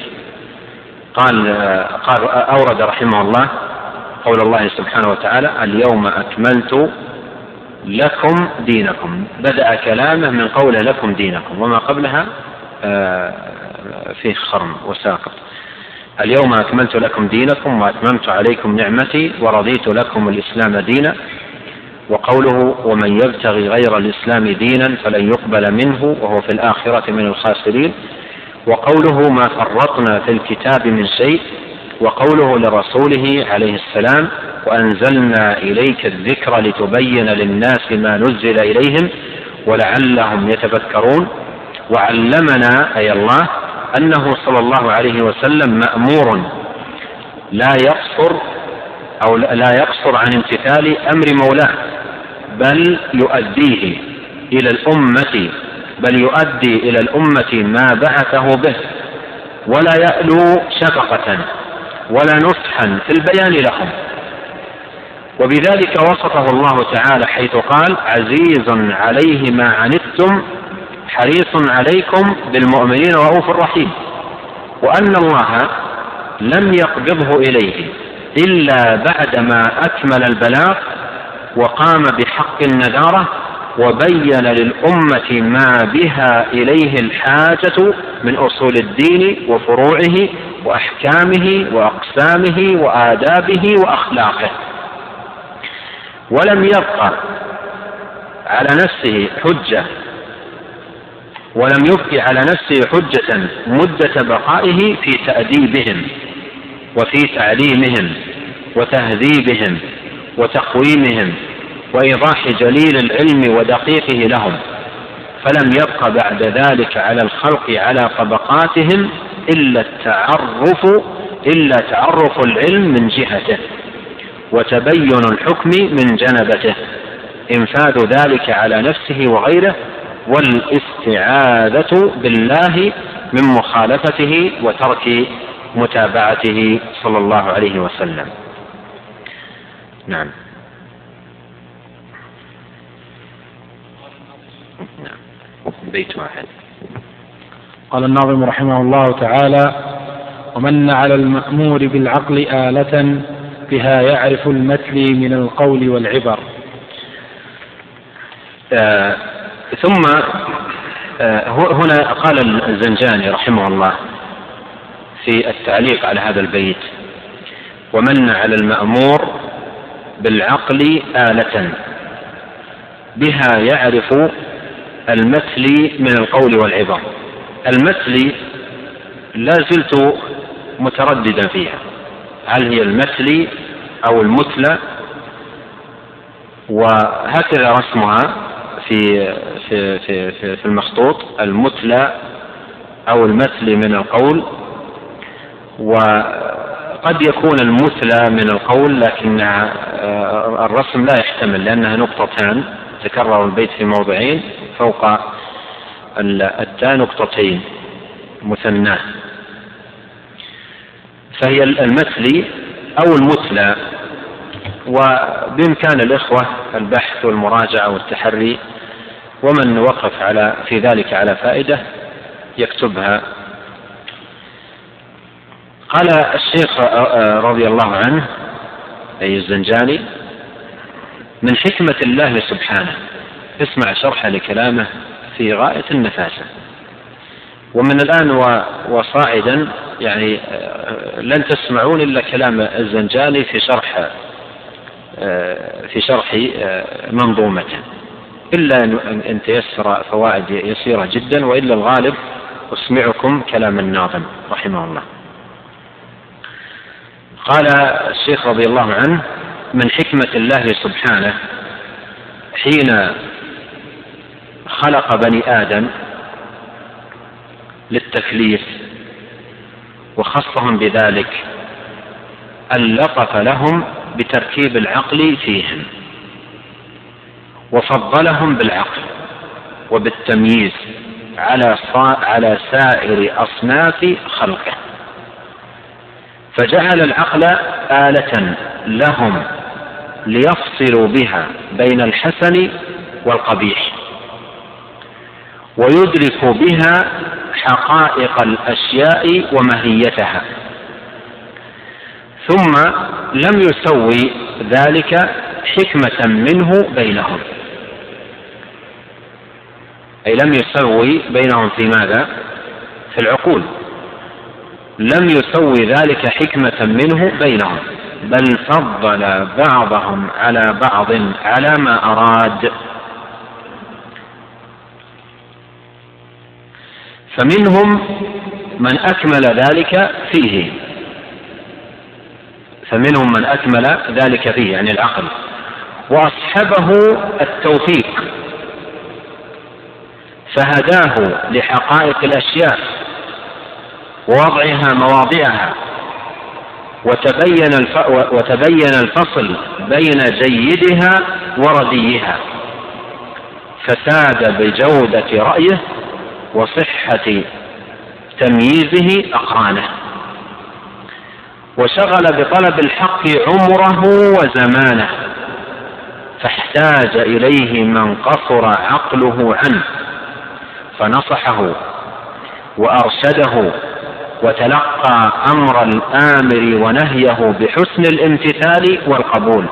أورد رحمه الله قول الله سبحانه وتعالى: اليوم أكملت لكم دينكم. بدأ كلامه من قوله لكم دينكم، وما قبلها فيه خرم وساقط. اليوم أكملت لكم دينكم وأتممت عليكم نعمتي ورضيت لكم الإسلام دينا. وقوله: ومن يبتغي غير الإسلام دينا فلن يقبل منه وهو في الآخرة من الخاسرين. وقوله: ما فرطنا في الكتاب من شيء. وقوله لرسوله عليه السلام: وأنزلنا إليك الذكر لتبين للناس ما نزل إليهم ولعلهم يتفكرون. وعلمنا أي الله أنه صلى الله عليه وسلم مأمور لا يقصر عن امتثال أمر مولاه، بل يؤدي إلى الأمة ما بعثه به، ولا يألو شفقة ولا نصحا في البيان لهم. وبذلك وصفه الله تعالى حيث قال: عزيز عليه ما عنتم حريص عليكم بالمؤمنين رؤوف رحيم. وأن الله لم يقبضه إليه إلا بعدما أكمل البلاغ وقام بحق النذارة وبين للأمة ما بها إليه الحاجة من أصول الدين وفروعه وأحكامه وأقسامه وآدابه وأخلاقه، ولم يبقى على نفسه حجة مدة بقائه في تأديبهم وفي تعليمهم وتهذيبهم وتقويمهم وإيضاح جليل العلم ودقيقه لهم، فلم يبق بعد ذلك على الخلق على طبقاتهم إلا تعرف العلم من جهته وتبين الحكم من جنبته، إنفاذ ذلك على نفسه وغيره، والاستعاذة بالله من مخالفته وترك متابعته صلى الله عليه وسلم. نعم. بيت واحد. قال الناظم رحمه الله تعالى: ومن على المأمور بالعقل آلة بها يعرف المتلي من القول والعبر. ثم هنا قال الزنجاني رحمه الله في التعليق على هذا البيت: ومن على المأمور بالعقل آلة بها يعرف المتلي من القول والعبر. المتلي لا زلت مترددا فيها، هل هي المتلي أو المتلى؟ وهكذا رسمها في المخطوط: المتلى أو المتلي من القول. وقد يكون المتلى من القول، لكن الرسم لا يحتمل لأنها نقطتان، تكرر البيت في موضعين فوق التاء نقطتين مثناه، فهي المتلي أو المتلى. وبإمكان الإخوة البحث والمراجعة والتحري، ومن وقف في ذلك على فائدة يكتبها. قال الشيخ رضي الله عنه أي الزنجاني: من حكمة الله سبحانه، اسمع شرح لكلامه في غاية النفاسة. ومن الآن وصاعدا يعني لن تسمعون إلا كلام الزنجاني في شرح منظومته، إلا أن تيسر فوائد يسيرة جدا، وإلا الغالب أسمعكم كلام الناظم رحمه الله. قال الشيخ رضي الله عنه: من حكمة الله سبحانه حين خلق بني آدم للتكليف وخصهم بذلك أن لطف لهم بتركيب العقل فيهم، وفضلهم بالعقل وبالتمييز على سائر أصناف خلقه، فجعل العقل آلة لهم ليفصلوا بها بين الحسن والقبيح، ويدركوا بها حقائق الأشياء وماهيتها. ثم لم يسوي ذلك حكمة منه بينهم، أي لم يسوي بينهم في ماذا؟ في العقول. لم يسوي ذلك حكمة منه بينهم، بل فضل بعضهم على بعض على ما أراد. فمنهم من أكمل ذلك فيه، يعني العقل، وأصحبه التوفيق فهداه لحقائق الأشياء ووضعها مواضعها، وتبين الفصل بين جيدها ورديها، فساد بجودة رأيه وصحة تمييزه أقرانه، وشغل بطلب الحق عمره وزمانه، فاحتاج إليه من قصر عقله عنه فنصحه وأرشده، وتلقى أمر الآمر ونهيه بحسن الامتثال والقبول،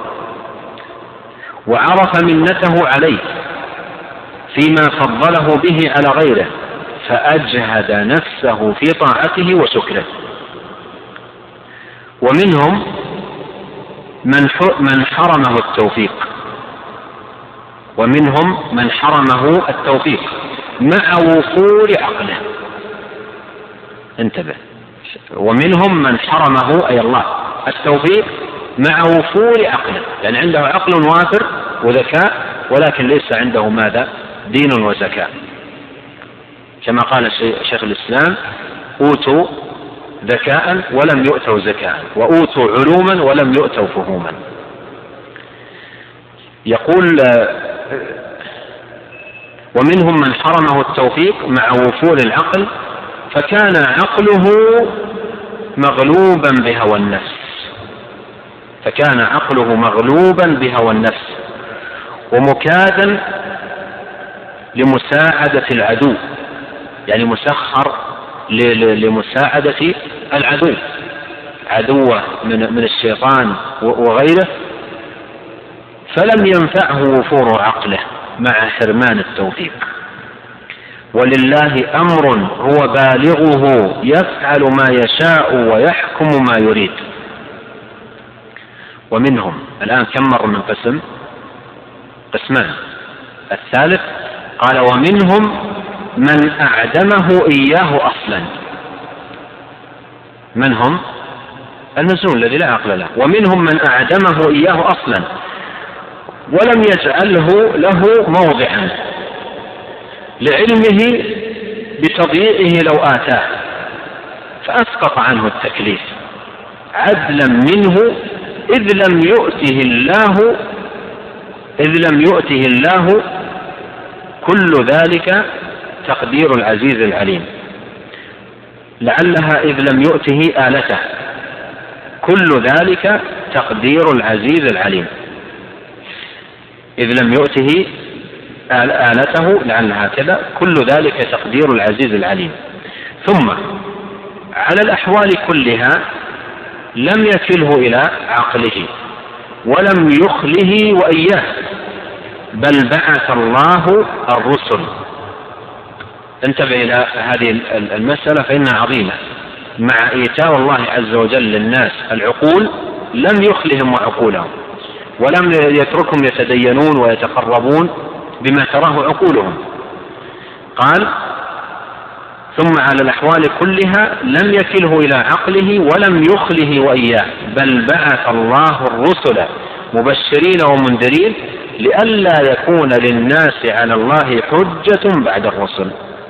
وعرف منته عليه فيما فضله به على غيره، فأجهد نفسه في طاعته وشكره. ومنهم من حرمه التوفيق مع وفور عقله. انتبه، ومنهم من حرمه أي الله التوفيق مع وفور عقله، يعني عنده عقل وافر وذكاء، ولكن ليس عنده ماذا؟ دين وزكاة، كما قال شيخ الإسلام: أوتوا ذكاء ولم يؤتوا زكاء، وأوتوا علوما ولم يؤتوا فهوما. يقول: ومنهم من حرمه التوفيق مع وفور العقل، فكان عقله مغلوبا بهوى النفس، ومكادا لمساعدة العدو، يعني مسخر لمساعدة العدو، عدوه من الشيطان وغيره، فلم ينفعه وفور عقله مع حرمان التوفيق. ولله أمر هو بالغه يفعل ما يشاء ويحكم ما يريد. ومنهم الآن كم مر من قسمان؟ الثالث قال: ومنهم من أعدمه إياه أصلا. من هم؟ المجنون الذي لا عقل له. ومنهم من أعدمه إياه أصلا ولم يجعله له موضعا لعلمه بتضييعه لو آتاه، فأسقط عنه التكليف عدلا منه، إذ لم يؤته الله كل ذلك تقدير العزيز العليم. لعلها إذ لم يؤته آلته، كل ذلك تقدير العزيز العليم. إذ لم يؤته آلته، لعلها كذا، كل ذلك تقدير العزيز العليم. ثم على الأحوال كلها لم يكله إلى عقله ولم يخله وإياه، بل بعث الله الرسل انتبه إلى هذه المسألة فإنها عظيمة. مع إيتاء الله عز وجل للناس العقول لم يخلهم وعقولهم، ولم يتركهم يتدينون ويتقربون بما تراه عقولهم. قال: ثم على الأحوال كلها لم يكله إلى عقله ولم يخله وإياه، بل بعث الله الرسل مبشرين ومنذرين لئلا يكون للناس على الله حجة بعد الرسل.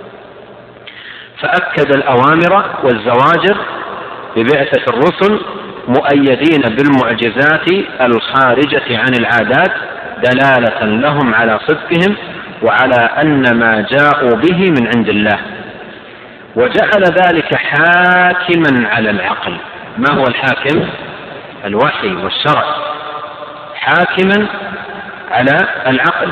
فأكد الأوامر والزواجر ببعثة الرسل مؤيدين بالمعجزات الخارجة عن العادات دلالة لهم على صدقهم وعلى أن ما جاءوا به من عند الله، وجعل ذلك حاكما على العقل. ما هو الحاكم؟ الوحي والشرع، حاكما على العقل.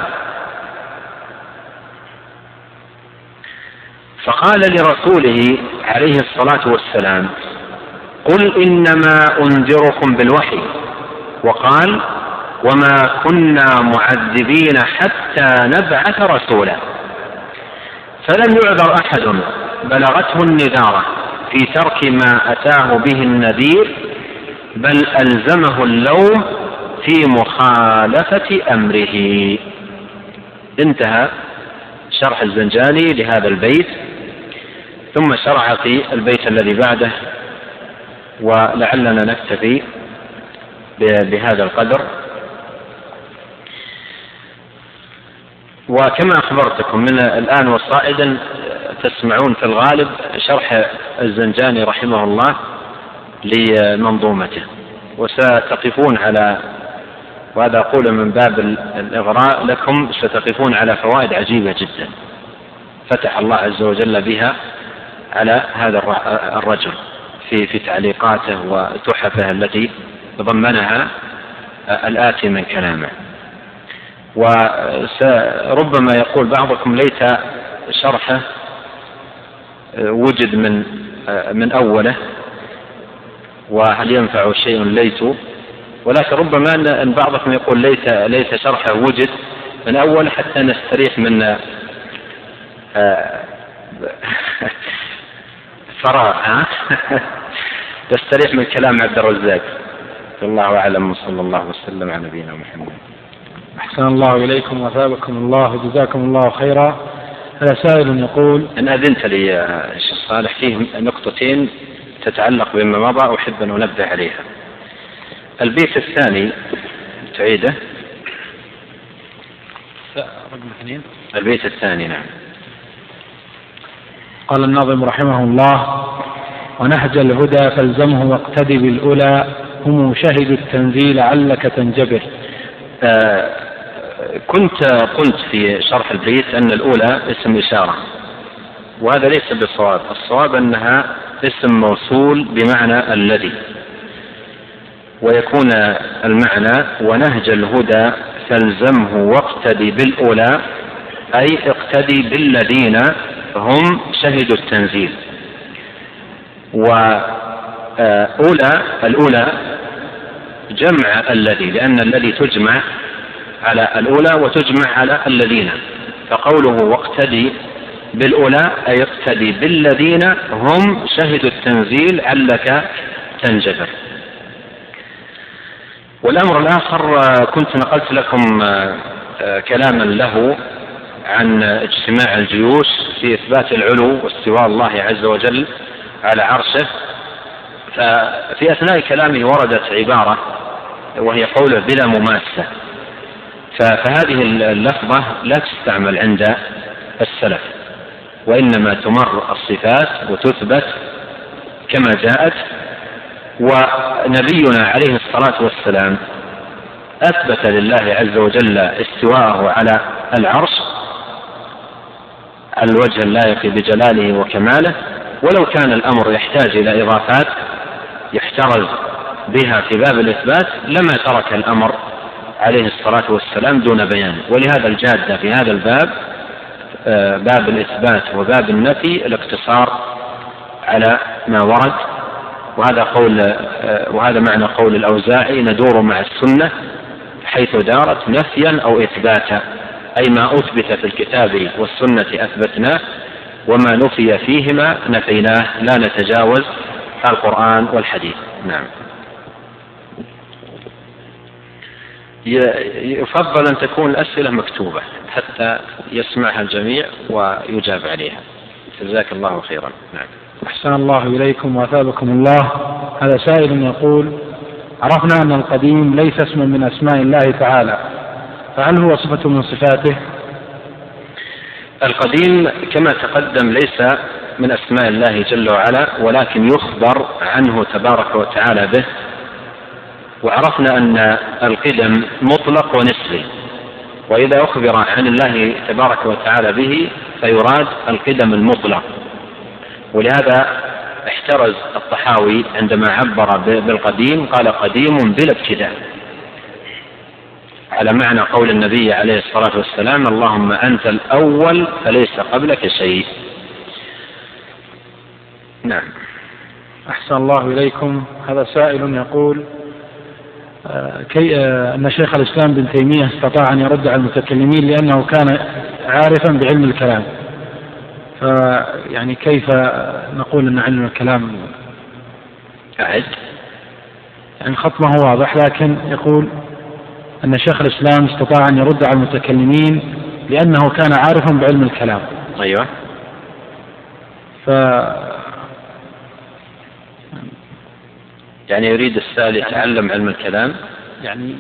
فقال لرسوله عليه الصلاة والسلام: قل إنما أنذركم بالوحي، وقال: وما كنا معذبين حتى نبعث رسولا. فلم يعذر أحد بلغته النذارة في ترك ما أتاه به النذير، بل ألزمه اللوم في مخالفة أمره. انتهى شرح الزنجاني لهذا البيت، ثم شرع في البيت الذي بعده، ولعلنا نكتفي بهذا القدر. وكما أخبرتكم من الآن وصاعدا تسمعون في الغالب شرح الزنجاني رحمه الله لمنظومته، وستقفون على، وهذا أقول من باب الإغراء لكم، ستقفون على فوائد عجيبة جدا فتح الله عز وجل بها على هذا الرجل في تعليقاته وتحفه التي ضمنها الآتي من كلامه. وربما يقول بعضكم: ليت شرحه وجد من أوله، وهل ينفع شيء ليت؟ ولكن ربما أن بعضكم يقول: ليت شرحه وجد من أول حتى نستريح من فراغ تستريح من كلام عبد الرزاق. والله أعلم، وصلى الله وسلم على نبينا محمد. أحسن الله إليكم وثابكم الله وجزاكم الله خيرا. هذا سائل يقول: إن أذنت لي يا شيخ صالح فيه نقطتين تتعلق بما مضى أحب أن أنبه عليها. البيت الثاني تعيده، رقم 2. البيت الثاني. نعم. قال الناظم رحمه الله: ونهج الهدى فالزمه واقتدي بالأولى، هم شهدوا التنزيل علك تنجبر. كنت قلت في شرح البيت أن الأولى اسم إشارة، وهذا ليس بالصواب. الصواب أنها اسم موصول بمعنى الذي، ويكون المعنى ونهج الهدى فالزمه واقتدي بالأولى، أي اقتدي بالذين هم شهدوا التنزيل. الأولى جمع الذي، لأن الذي تجمع على الأولى وتجمع على الذين، فقوله واقتدي بالأولى أي اقتدي بالذين هم شهدوا التنزيل علك تنجبر. والأمر الآخر كنت نقلت لكم كلاما له عن اجتماع الجيوش في إثبات العلو واستواء الله عز وجل على عرشه، ففي أثناء كلامه وردت عبارة وهي قوله بلا مماسة، فهذه اللفظة لا تستعمل عند السلف، وإنما تمر الصفات وتثبت كما جاءت. ونبينا عليه الصلاة والسلام أثبت لله عز وجل استواءه على العرش على الوجه اللائق بجلاله وكماله، ولو كان الأمر يحتاج إلى إضافات يحترز بها في باب الإثبات لما ترك الأمر عليه الصلاة والسلام دون بيان. ولهذا الجادة في هذا الباب، باب الإثبات وباب النفي، الاقتصار على ما ورد. وهذا معنى قول الأوزاعي: ندور مع السنة حيث دارت نفيا أو إثباتا، أي ما أثبت في الكتاب والسنة أثبتناه، وما نفي فيهما نفيناه، لا نتجاوز القرآن والحديث. نعم. يفضل أن تكون الأسئلة مكتوبة حتى يسمعها الجميع ويجاب عليها. جزاك الله خيرا. نعم. أحسن الله إليكم وأثابكم الله. هذا سائل يقول: عرفنا أن القديم ليس اسم من أسماء الله تعالى، فهل هو صفة من صفاته؟ القديم كما تقدم ليس من أسماء الله جل وعلا، ولكن يخبر عنه تبارك وتعالى به. وعرفنا أن القدم مطلق ونسبي، وإذا أخبر عن الله تبارك وتعالى به فيراد القدم المطلق. ولهذا احترز الطحاوي عندما عبر بالقديم قال: قديم بلا ابتداء، على معنى قول النبي عليه الصلاة والسلام: اللهم أنت الأول فليس قبلك شيء. نعم. أحسن الله إليكم. هذا سائل يقول: أن شيخ الإسلام بن تيمية استطاع أن يرد على المتكلمين لأنه كان عارفا بعلم الكلام، فيعني كيف نقول أن علم الكلام أعد؟ يعني خطمه واضح، لكن يقول أن شيخ الإسلام استطاع أن يرد على المتكلمين لأنه كان عارفا بعلم الكلام. أيوة. يعني يريد السائل يتعلم علم الكلام، يعني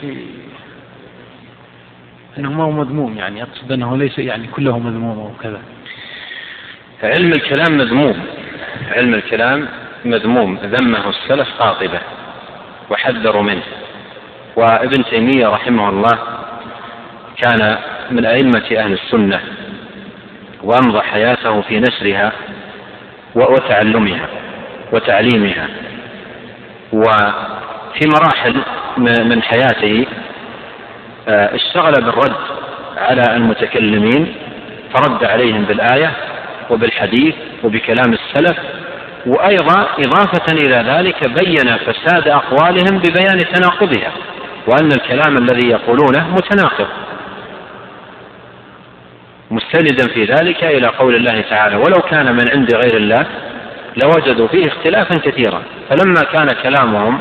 أنه ما هو مذموم، يعني يقصد أنه ليس يعني كله مذموم وكذا. علم الكلام مذموم، علم الكلام مذموم، ذمه السلف قاطبة وحذروا منه. وابن تيمية رحمه الله كان من أئمة أهل السنة، وأمضى حياته في نشرها وتعلمها وتعليمها. وفي مراحل من حياته اشتغل بالرد على المتكلمين، فرد عليهم بالآية وبالحديث وبكلام السلف، وأيضا إضافة إلى ذلك بين فساد أقوالهم ببيان تناقضها، وأن الكلام الذي يقولونه متناقض، مستندا في ذلك إلى قول الله تعالى: ولو كان من عند غير الله لوجدوا فيه اختلافا كثيرا. فلما كان كلامهم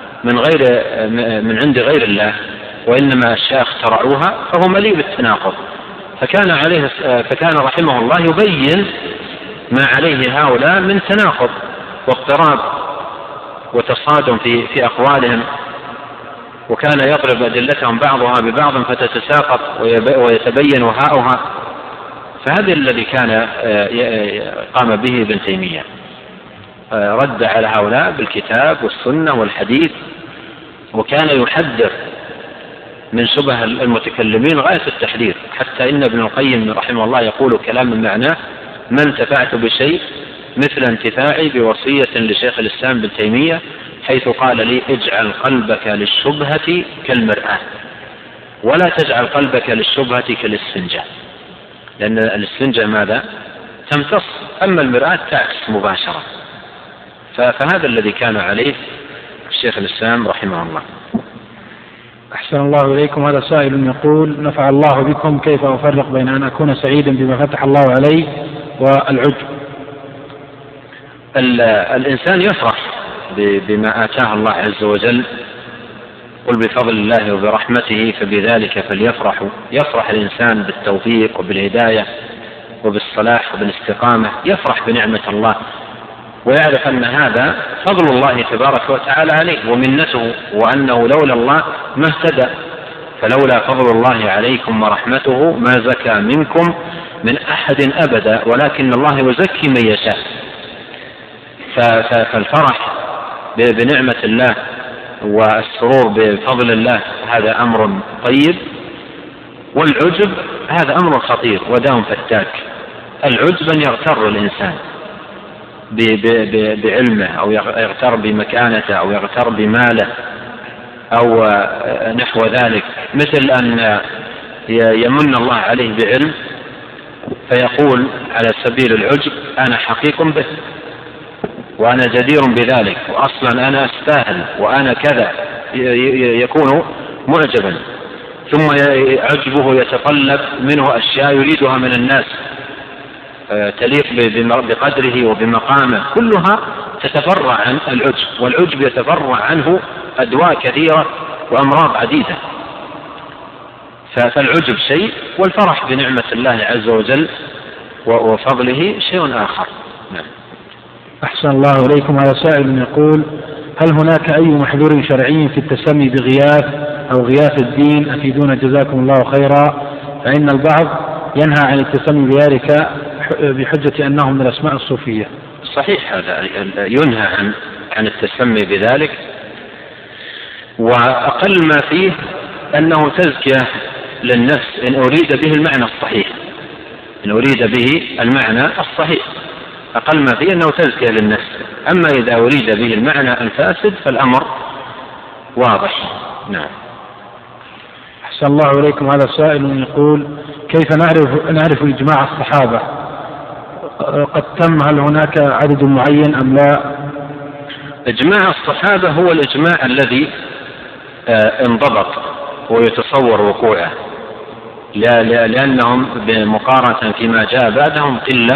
من عند غير الله وإنما أشياء اخترعوها فهو مليء بالتناقض. فكان رحمه الله يبين ما عليه هؤلاء من تناقض واضطراب وتصادم في أقوالهم، وكان يضرب أدلتهم بعضها ببعض فتتساقط ويتبين وهاؤها. فهذا الذي كان قام به ابن تيمية، رد على هؤلاء بالكتاب والسنة والحديث، وكان يحذر من شبه المتكلمين غاية التحذير، حتى إن ابن القيم رحمه الله يقول كلام معناه: ما انتفعت بشيء مثل انتفاعي بوصية لشيخ الإسلام بن تيمية حيث قال لي: اجعل قلبك للشبهة كالمرآة ولا تجعل قلبك للشبهة كالاسفنجة، لأن الاسفنجة ماذا؟ تمتص، أما المرآة تعكس مباشرة. فهذا الذي كان عليه الشيخ الإسلام رحمه الله. أحسن الله إليكم. هذا سائل يقول: نفع الله بكم، كيف أفرق بين أن أكون سعيدا بما فتح الله علي والعجب؟ الإنسان يفرح بما آتاه الله عز وجل، قل بفضل الله وبرحمته فبذلك فليفرحوا. يفرح الإنسان بالتوفيق وبالهداية وبالصلاح وبالاستقامة، يفرح بنعمة الله ويعرف أن هذا فضل الله تبارك وتعالى عليه ومنته، وأنه لولا الله ما اهتدى. فلولا فضل الله عليكم ورحمته ما زكى منكم من أحد أبدا ولكن الله يزكي من يشاء. فالفرح بنعمة الله والسرور بفضل الله هذا أمر طيب، والعجب هذا أمر خطير وداء فتاك. العجب أن يغتر الإنسان بعلمه أو يغتر بمكانته أو يغتر بماله أو نحو ذلك، مثل أن يمن الله عليه بعلم فيقول على سبيل العجب: أنا حقيق به وأنا جدير بذلك، وأصلا أنا أستاهل وأنا كذا، يكون معجبا. ثم عجبه يتطلب منه أشياء يريدها من الناس، تليق بقدره وبمقامه، كلها تتفرع عن العجب، والعجب يتفرع عنه أدواء كثيرة وأمراض عديدة. فالعجب شيء، والفرح بنعمة الله عز وجل وفضله شيء آخر. نعم. أحسن الله إليكم. هذا سائل يقول: هل هناك أي محذور شرعي في التسمي بغياث أو غياث الدين؟ أفيدونا جزاكم الله خيرا، فإن البعض ينهى عن التسمي بذلك بحجة أنه من الأسماء الصوفية. صحيح، هذا ينهى عن التسمي بذلك، وأقل ما فيه أنه تزكية للنفس إن أريد به المعنى الصحيح، إن أريد به المعنى الصحيح، أقل ما فيه أنه تزكية للنفس. أما إذا أريد به المعنى الفاسد فالأمر واضح. نعم. أحسن الله إليكم. هذا سائل يقول: كيف نعرف إجماع الصحابة؟ قد تم، هل هناك عدد معين أم لا؟ إجماع الصحابة هو الإجماع الذي انضبط ويتصور وقوعه، لأنهم بمقارنة فيما جاء بعدهم قلة،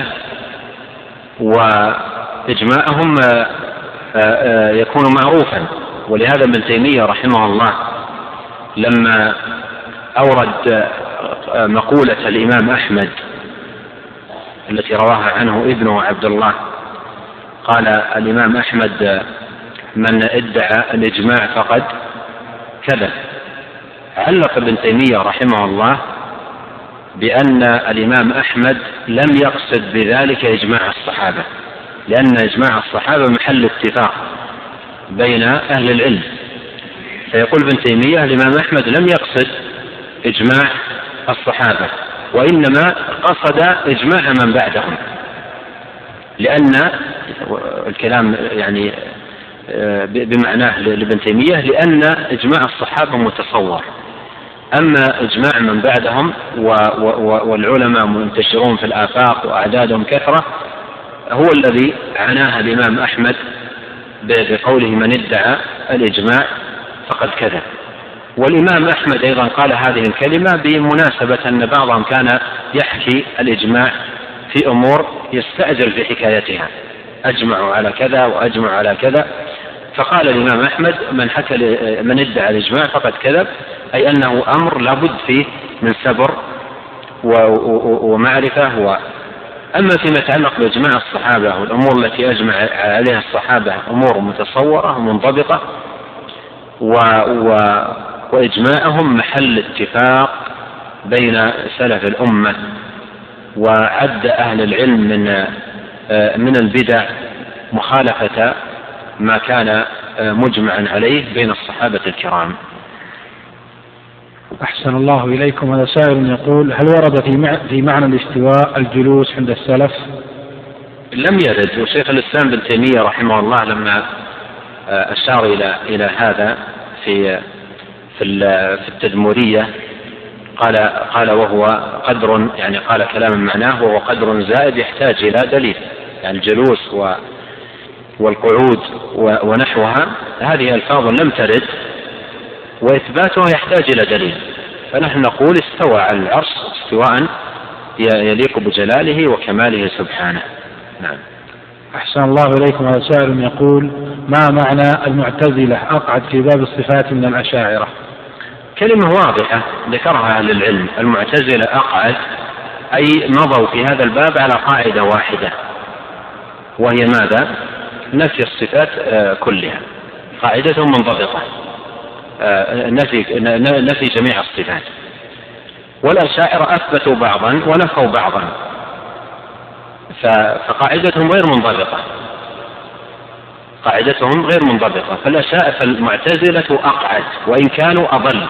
وإجماعهم يكون معروفا. ولهذا ابن تيمية رحمه الله لما أورد مقولة الإمام أحمد التي رواها عنه ابنه عبد الله، قال الإمام أحمد: من ادعى الإجماع فقد كذب. علق ابن تيمية رحمه الله بأن الإمام أحمد لم يقصد بذلك إجماع الصحابة، لأن إجماع الصحابة محل اتفاق بين أهل العلم. فيقول ابن تيمية: الإمام أحمد لم يقصد إجماع الصحابة، وإنما قصد إجماع من بعدهم، لأن الكلام يعني بمعناه لابن تيمية، لأن إجماع الصحابة متصور، أما إجماع من بعدهم والعلماء منتشرون في الآفاق وأعدادهم كثرة هو الذي عناه الإمام أحمد بقوله: من ادعى الإجماع فقد كذب. والإمام أحمد أيضا قال هذه الكلمة بمناسبة أن بعضهم كان يحكي الإجماع في أمور يستعجل في حكايتها، أجمعوا على كذا وأجمعوا على كذا، فقال الإمام أحمد: من ادعى الإجماع فقد كذب، أي أنه أمر لابد فيه من صبر ومعرفة. أما فيما يتعلق بإجماع الصحابة والأمور التي أجمع عليها الصحابة أمور متصورة ومنضبطة، وإجماعهم محل اتفاق بين سلف الأمة. وعد أهل العلم من البدع مخالفة ما كان مجمعا عليه بين الصحابة الكرام. أحسن الله إليكم. هذا سائل يقول: هل ورد في معنى الاستواء الجلوس عند السلف؟ لم يرد. وشيخ الإسلام بن تيمية رحمه الله لما أشار إلى هذا في التدمرية قال وهو قدر، يعني قال كلاما معناه وهو قدر زائد يحتاج إلى دليل، يعني الجلوس والقعود ونحوها، هذه ألفاظ لم ترد وإثباتها يحتاج إلى دليل. فنحن نقول: استوى على العرش استواء يليق بجلاله وكماله سبحانه. نعم. أحسن الله إليكم. هذا سائل يقول: ما معنى المعتزلة أقعد في باب الصفات من الأشاعرة؟ كلمة واضحة ذكرها أهل العلم. المعتزلة أقعد أي مضوا في هذا الباب على قاعدة واحدة، وهي ماذا؟ نفي الصفات كلها، قاعدتهم منضبطة، نفي جميع الصفات. والأشاعرة أثبتوا بعضا ونفوا بعضا، فقاعدتهم غير منضبطة، قاعدتهم غير منضبطة. فالمعتزلة أقعد وإن كانوا أضل،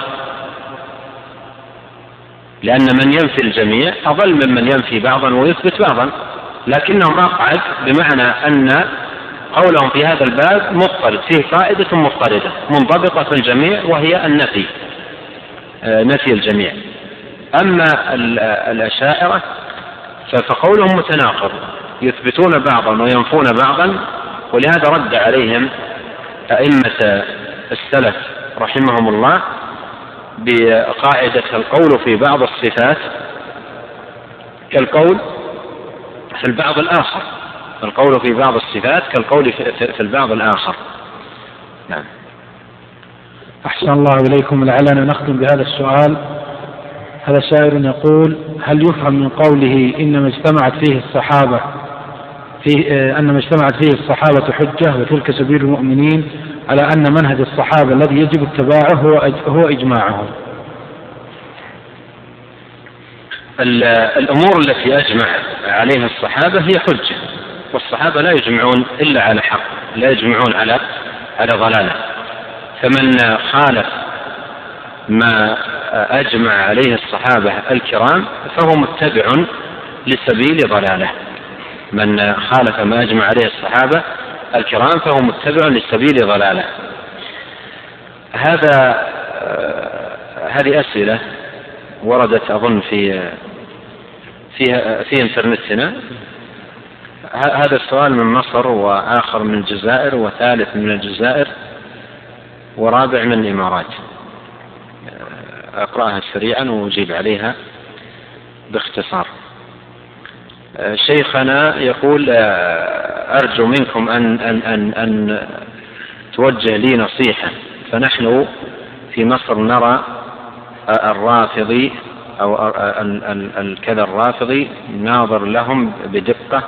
لأن من ينفي الجميع أضل ممن ينفي بعضا ويثبت بعضا، لكنهم أقعد بمعنى أن قولهم في هذا الباب مضطرد، فيه قاعدة مضطردة منضبطة في الجميع وهي النفي، نفي الجميع. أما الأشاعرة فقولهم متناقض، يثبتون بعضا وينفون بعضا، ولهذا رد عليهم أئمة السلف رحمهم الله بقاعدة القول في بعض الصفات كالقول في البعض الآخر، القول في بعض الصفات كالقول في البعض الآخر. نعم. أحسن الله إليكم. لعلنا نختم بهذا السؤال. هذا سائل يقول: هل يفهم من قوله إنما اجتمعت فيه الصحابة حجة وتلك سبيل المؤمنين على أن منهج الصحابة الذي يجب اتباعه هو إجماعهم؟ الأمور التي أجمع عليها الصحابة هي حجة، والصحابة لا يجمعون إلا على حق، لا يجمعون على ضلالة. فمن خالف ما أجمع عليه الصحابة الكرام فهو متبع لسبيل ضلالة. من خالف ما أجمع عليه الصحابة الكرام فهو متبع لسبيل ضلالة. هذه أسئلة وردت أظن في إنترنتنا. هذا السؤال من مصر، وآخر من الجزائر، وثالث من الجزائر، ورابع من الإمارات. أقرأها سريعا وأجيب عليها باختصار. شيخنا يقول: أرجو منكم أن توجه لي نصيحة، فنحن في مصر نرى الرافضي أو الكذا الرافضي ناظر لهم بدقة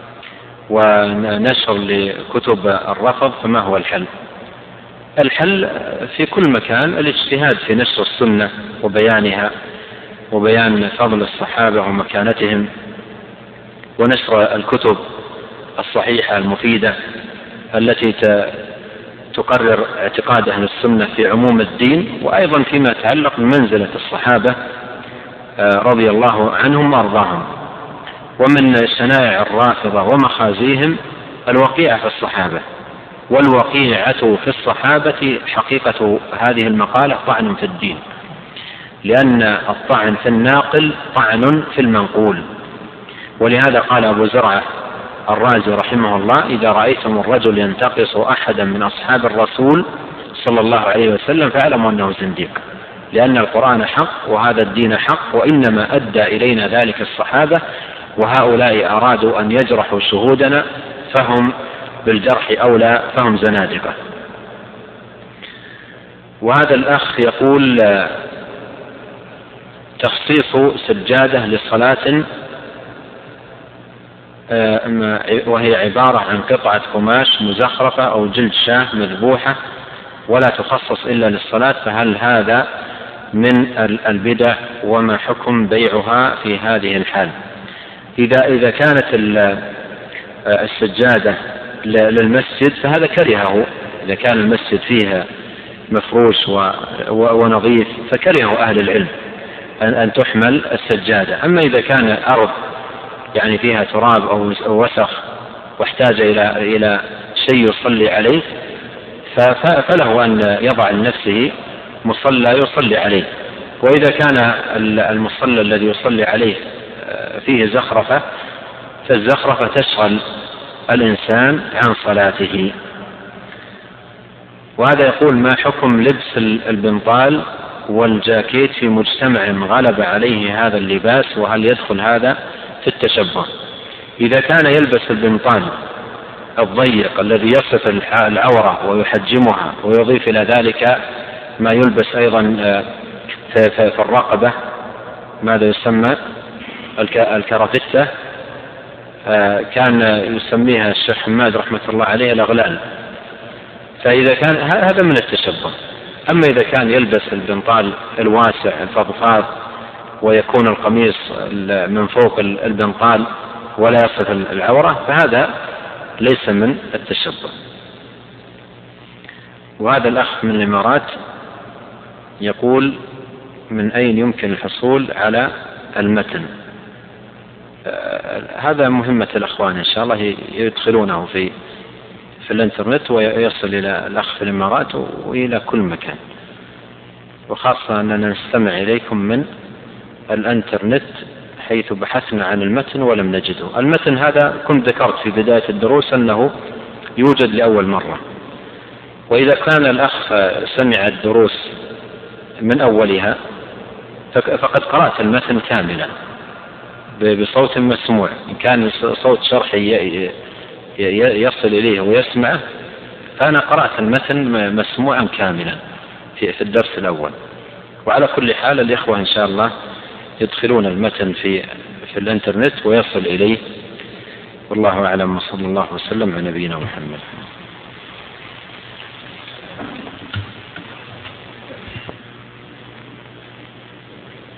ونشر لكتب الرفض، فما هو الحل؟ الحل في كل مكان الاجتهاد في نشر السنة وبيانها وبيان فضل الصحابة ومكانتهم، ونشر الكتب الصحيحة المفيدة التي تقرر اعتقاد أهل السنة في عموم الدين، وأيضا فيما يتعلق بمنزلة الصحابة رضي الله عنهم وأرضاهم. ومن شنائع الرافضة ومخازيهم الوقيعة في الصحابة، والوقيعة في الصحابة حقيقة هذه المقالة طعن في الدين، لأن الطعن في الناقل طعن في المنقول. ولهذا قال أبو زرعة الرازي رحمه الله: إذا رأيتم الرجل ينتقص أحدا من أصحاب الرسول صلى الله عليه وسلم فاعلموا أنه زنديق، لأن القرآن حق وهذا الدين حق، وإنما أدى إلينا ذلك الصحابة، وهؤلاء أرادوا أن يجرحوا شهودنا فهم بالجرح أولى، فهم زنادقة. وهذا الأخ يقول: تخصيص سجادة للصلاة وهي عبارة عن قطعة قماش مزخرفة أو جلد شاة مذبوحة ولا تخصص إلا للصلاة، فهل هذا من البدع؟ وما حكم بيعها في هذه الحال؟ إذا كانت السجادة للمسجد فهذا كرهه، إذا كان المسجد فيها مفروش ونظيف فكرهه أهل العلم أن تحمل السجادة. أما إذا كان أرض يعني فيها تراب أو وسخ واحتاج إلى شيء يصلي عليه فله أن يضع لنفسه مصلى يصلي عليه. وإذا كان المصلى الذي يصلي عليه فيه زخرفة فالزخرفة تشغل الإنسان عن صلاته. وهذا يقول: ما حكم لبس البنطال والجاكيت في مجتمع غلب عليه هذا اللباس، وهل يدخل هذا في التشبه؟ إذا كان يلبس البنطال الضيق الذي يصف العورة ويحجمها ويضيف إلى ذلك ما يلبس أيضا في الرقبة، ماذا يسمى الكرافتة، كان يسميها الشيخ حماد رحمة الله عليه الأغلال، فإذا كان هذا من التشبه. أما إذا كان يلبس البنطال الواسع الفضفاض ويكون القميص من فوق البنطال ولا يصف العورة فهذا ليس من التشبه. وهذا الأخ من الإمارات يقول: من أين يمكن الحصول على المتن؟ هذا مهمة الأخوان إن شاء الله يدخلونه في الإنترنت ويصل إلى الأخ في الإمارات وإلى كل مكان، وخاصة أننا نستمع إليكم من الإنترنت حيث بحثنا عن المتن ولم نجده. المتن هذا كنت ذكرت في بداية الدروس أنه يوجد لأول مرة، وإذا كان الأخ سمع الدروس من أولها فقد قرأت المتن كاملا، بصوت مسموع، إن كان صوت شرحي يصل إليه ويسمعه فأنا قرأت المتن مسموعا كاملا في الدرس الأول. وعلى كل حال الإخوة إن شاء الله يدخلون المتن في الإنترنت ويصل إليه، والله أعلم، وصلى الله وسلم على نبينا محمد.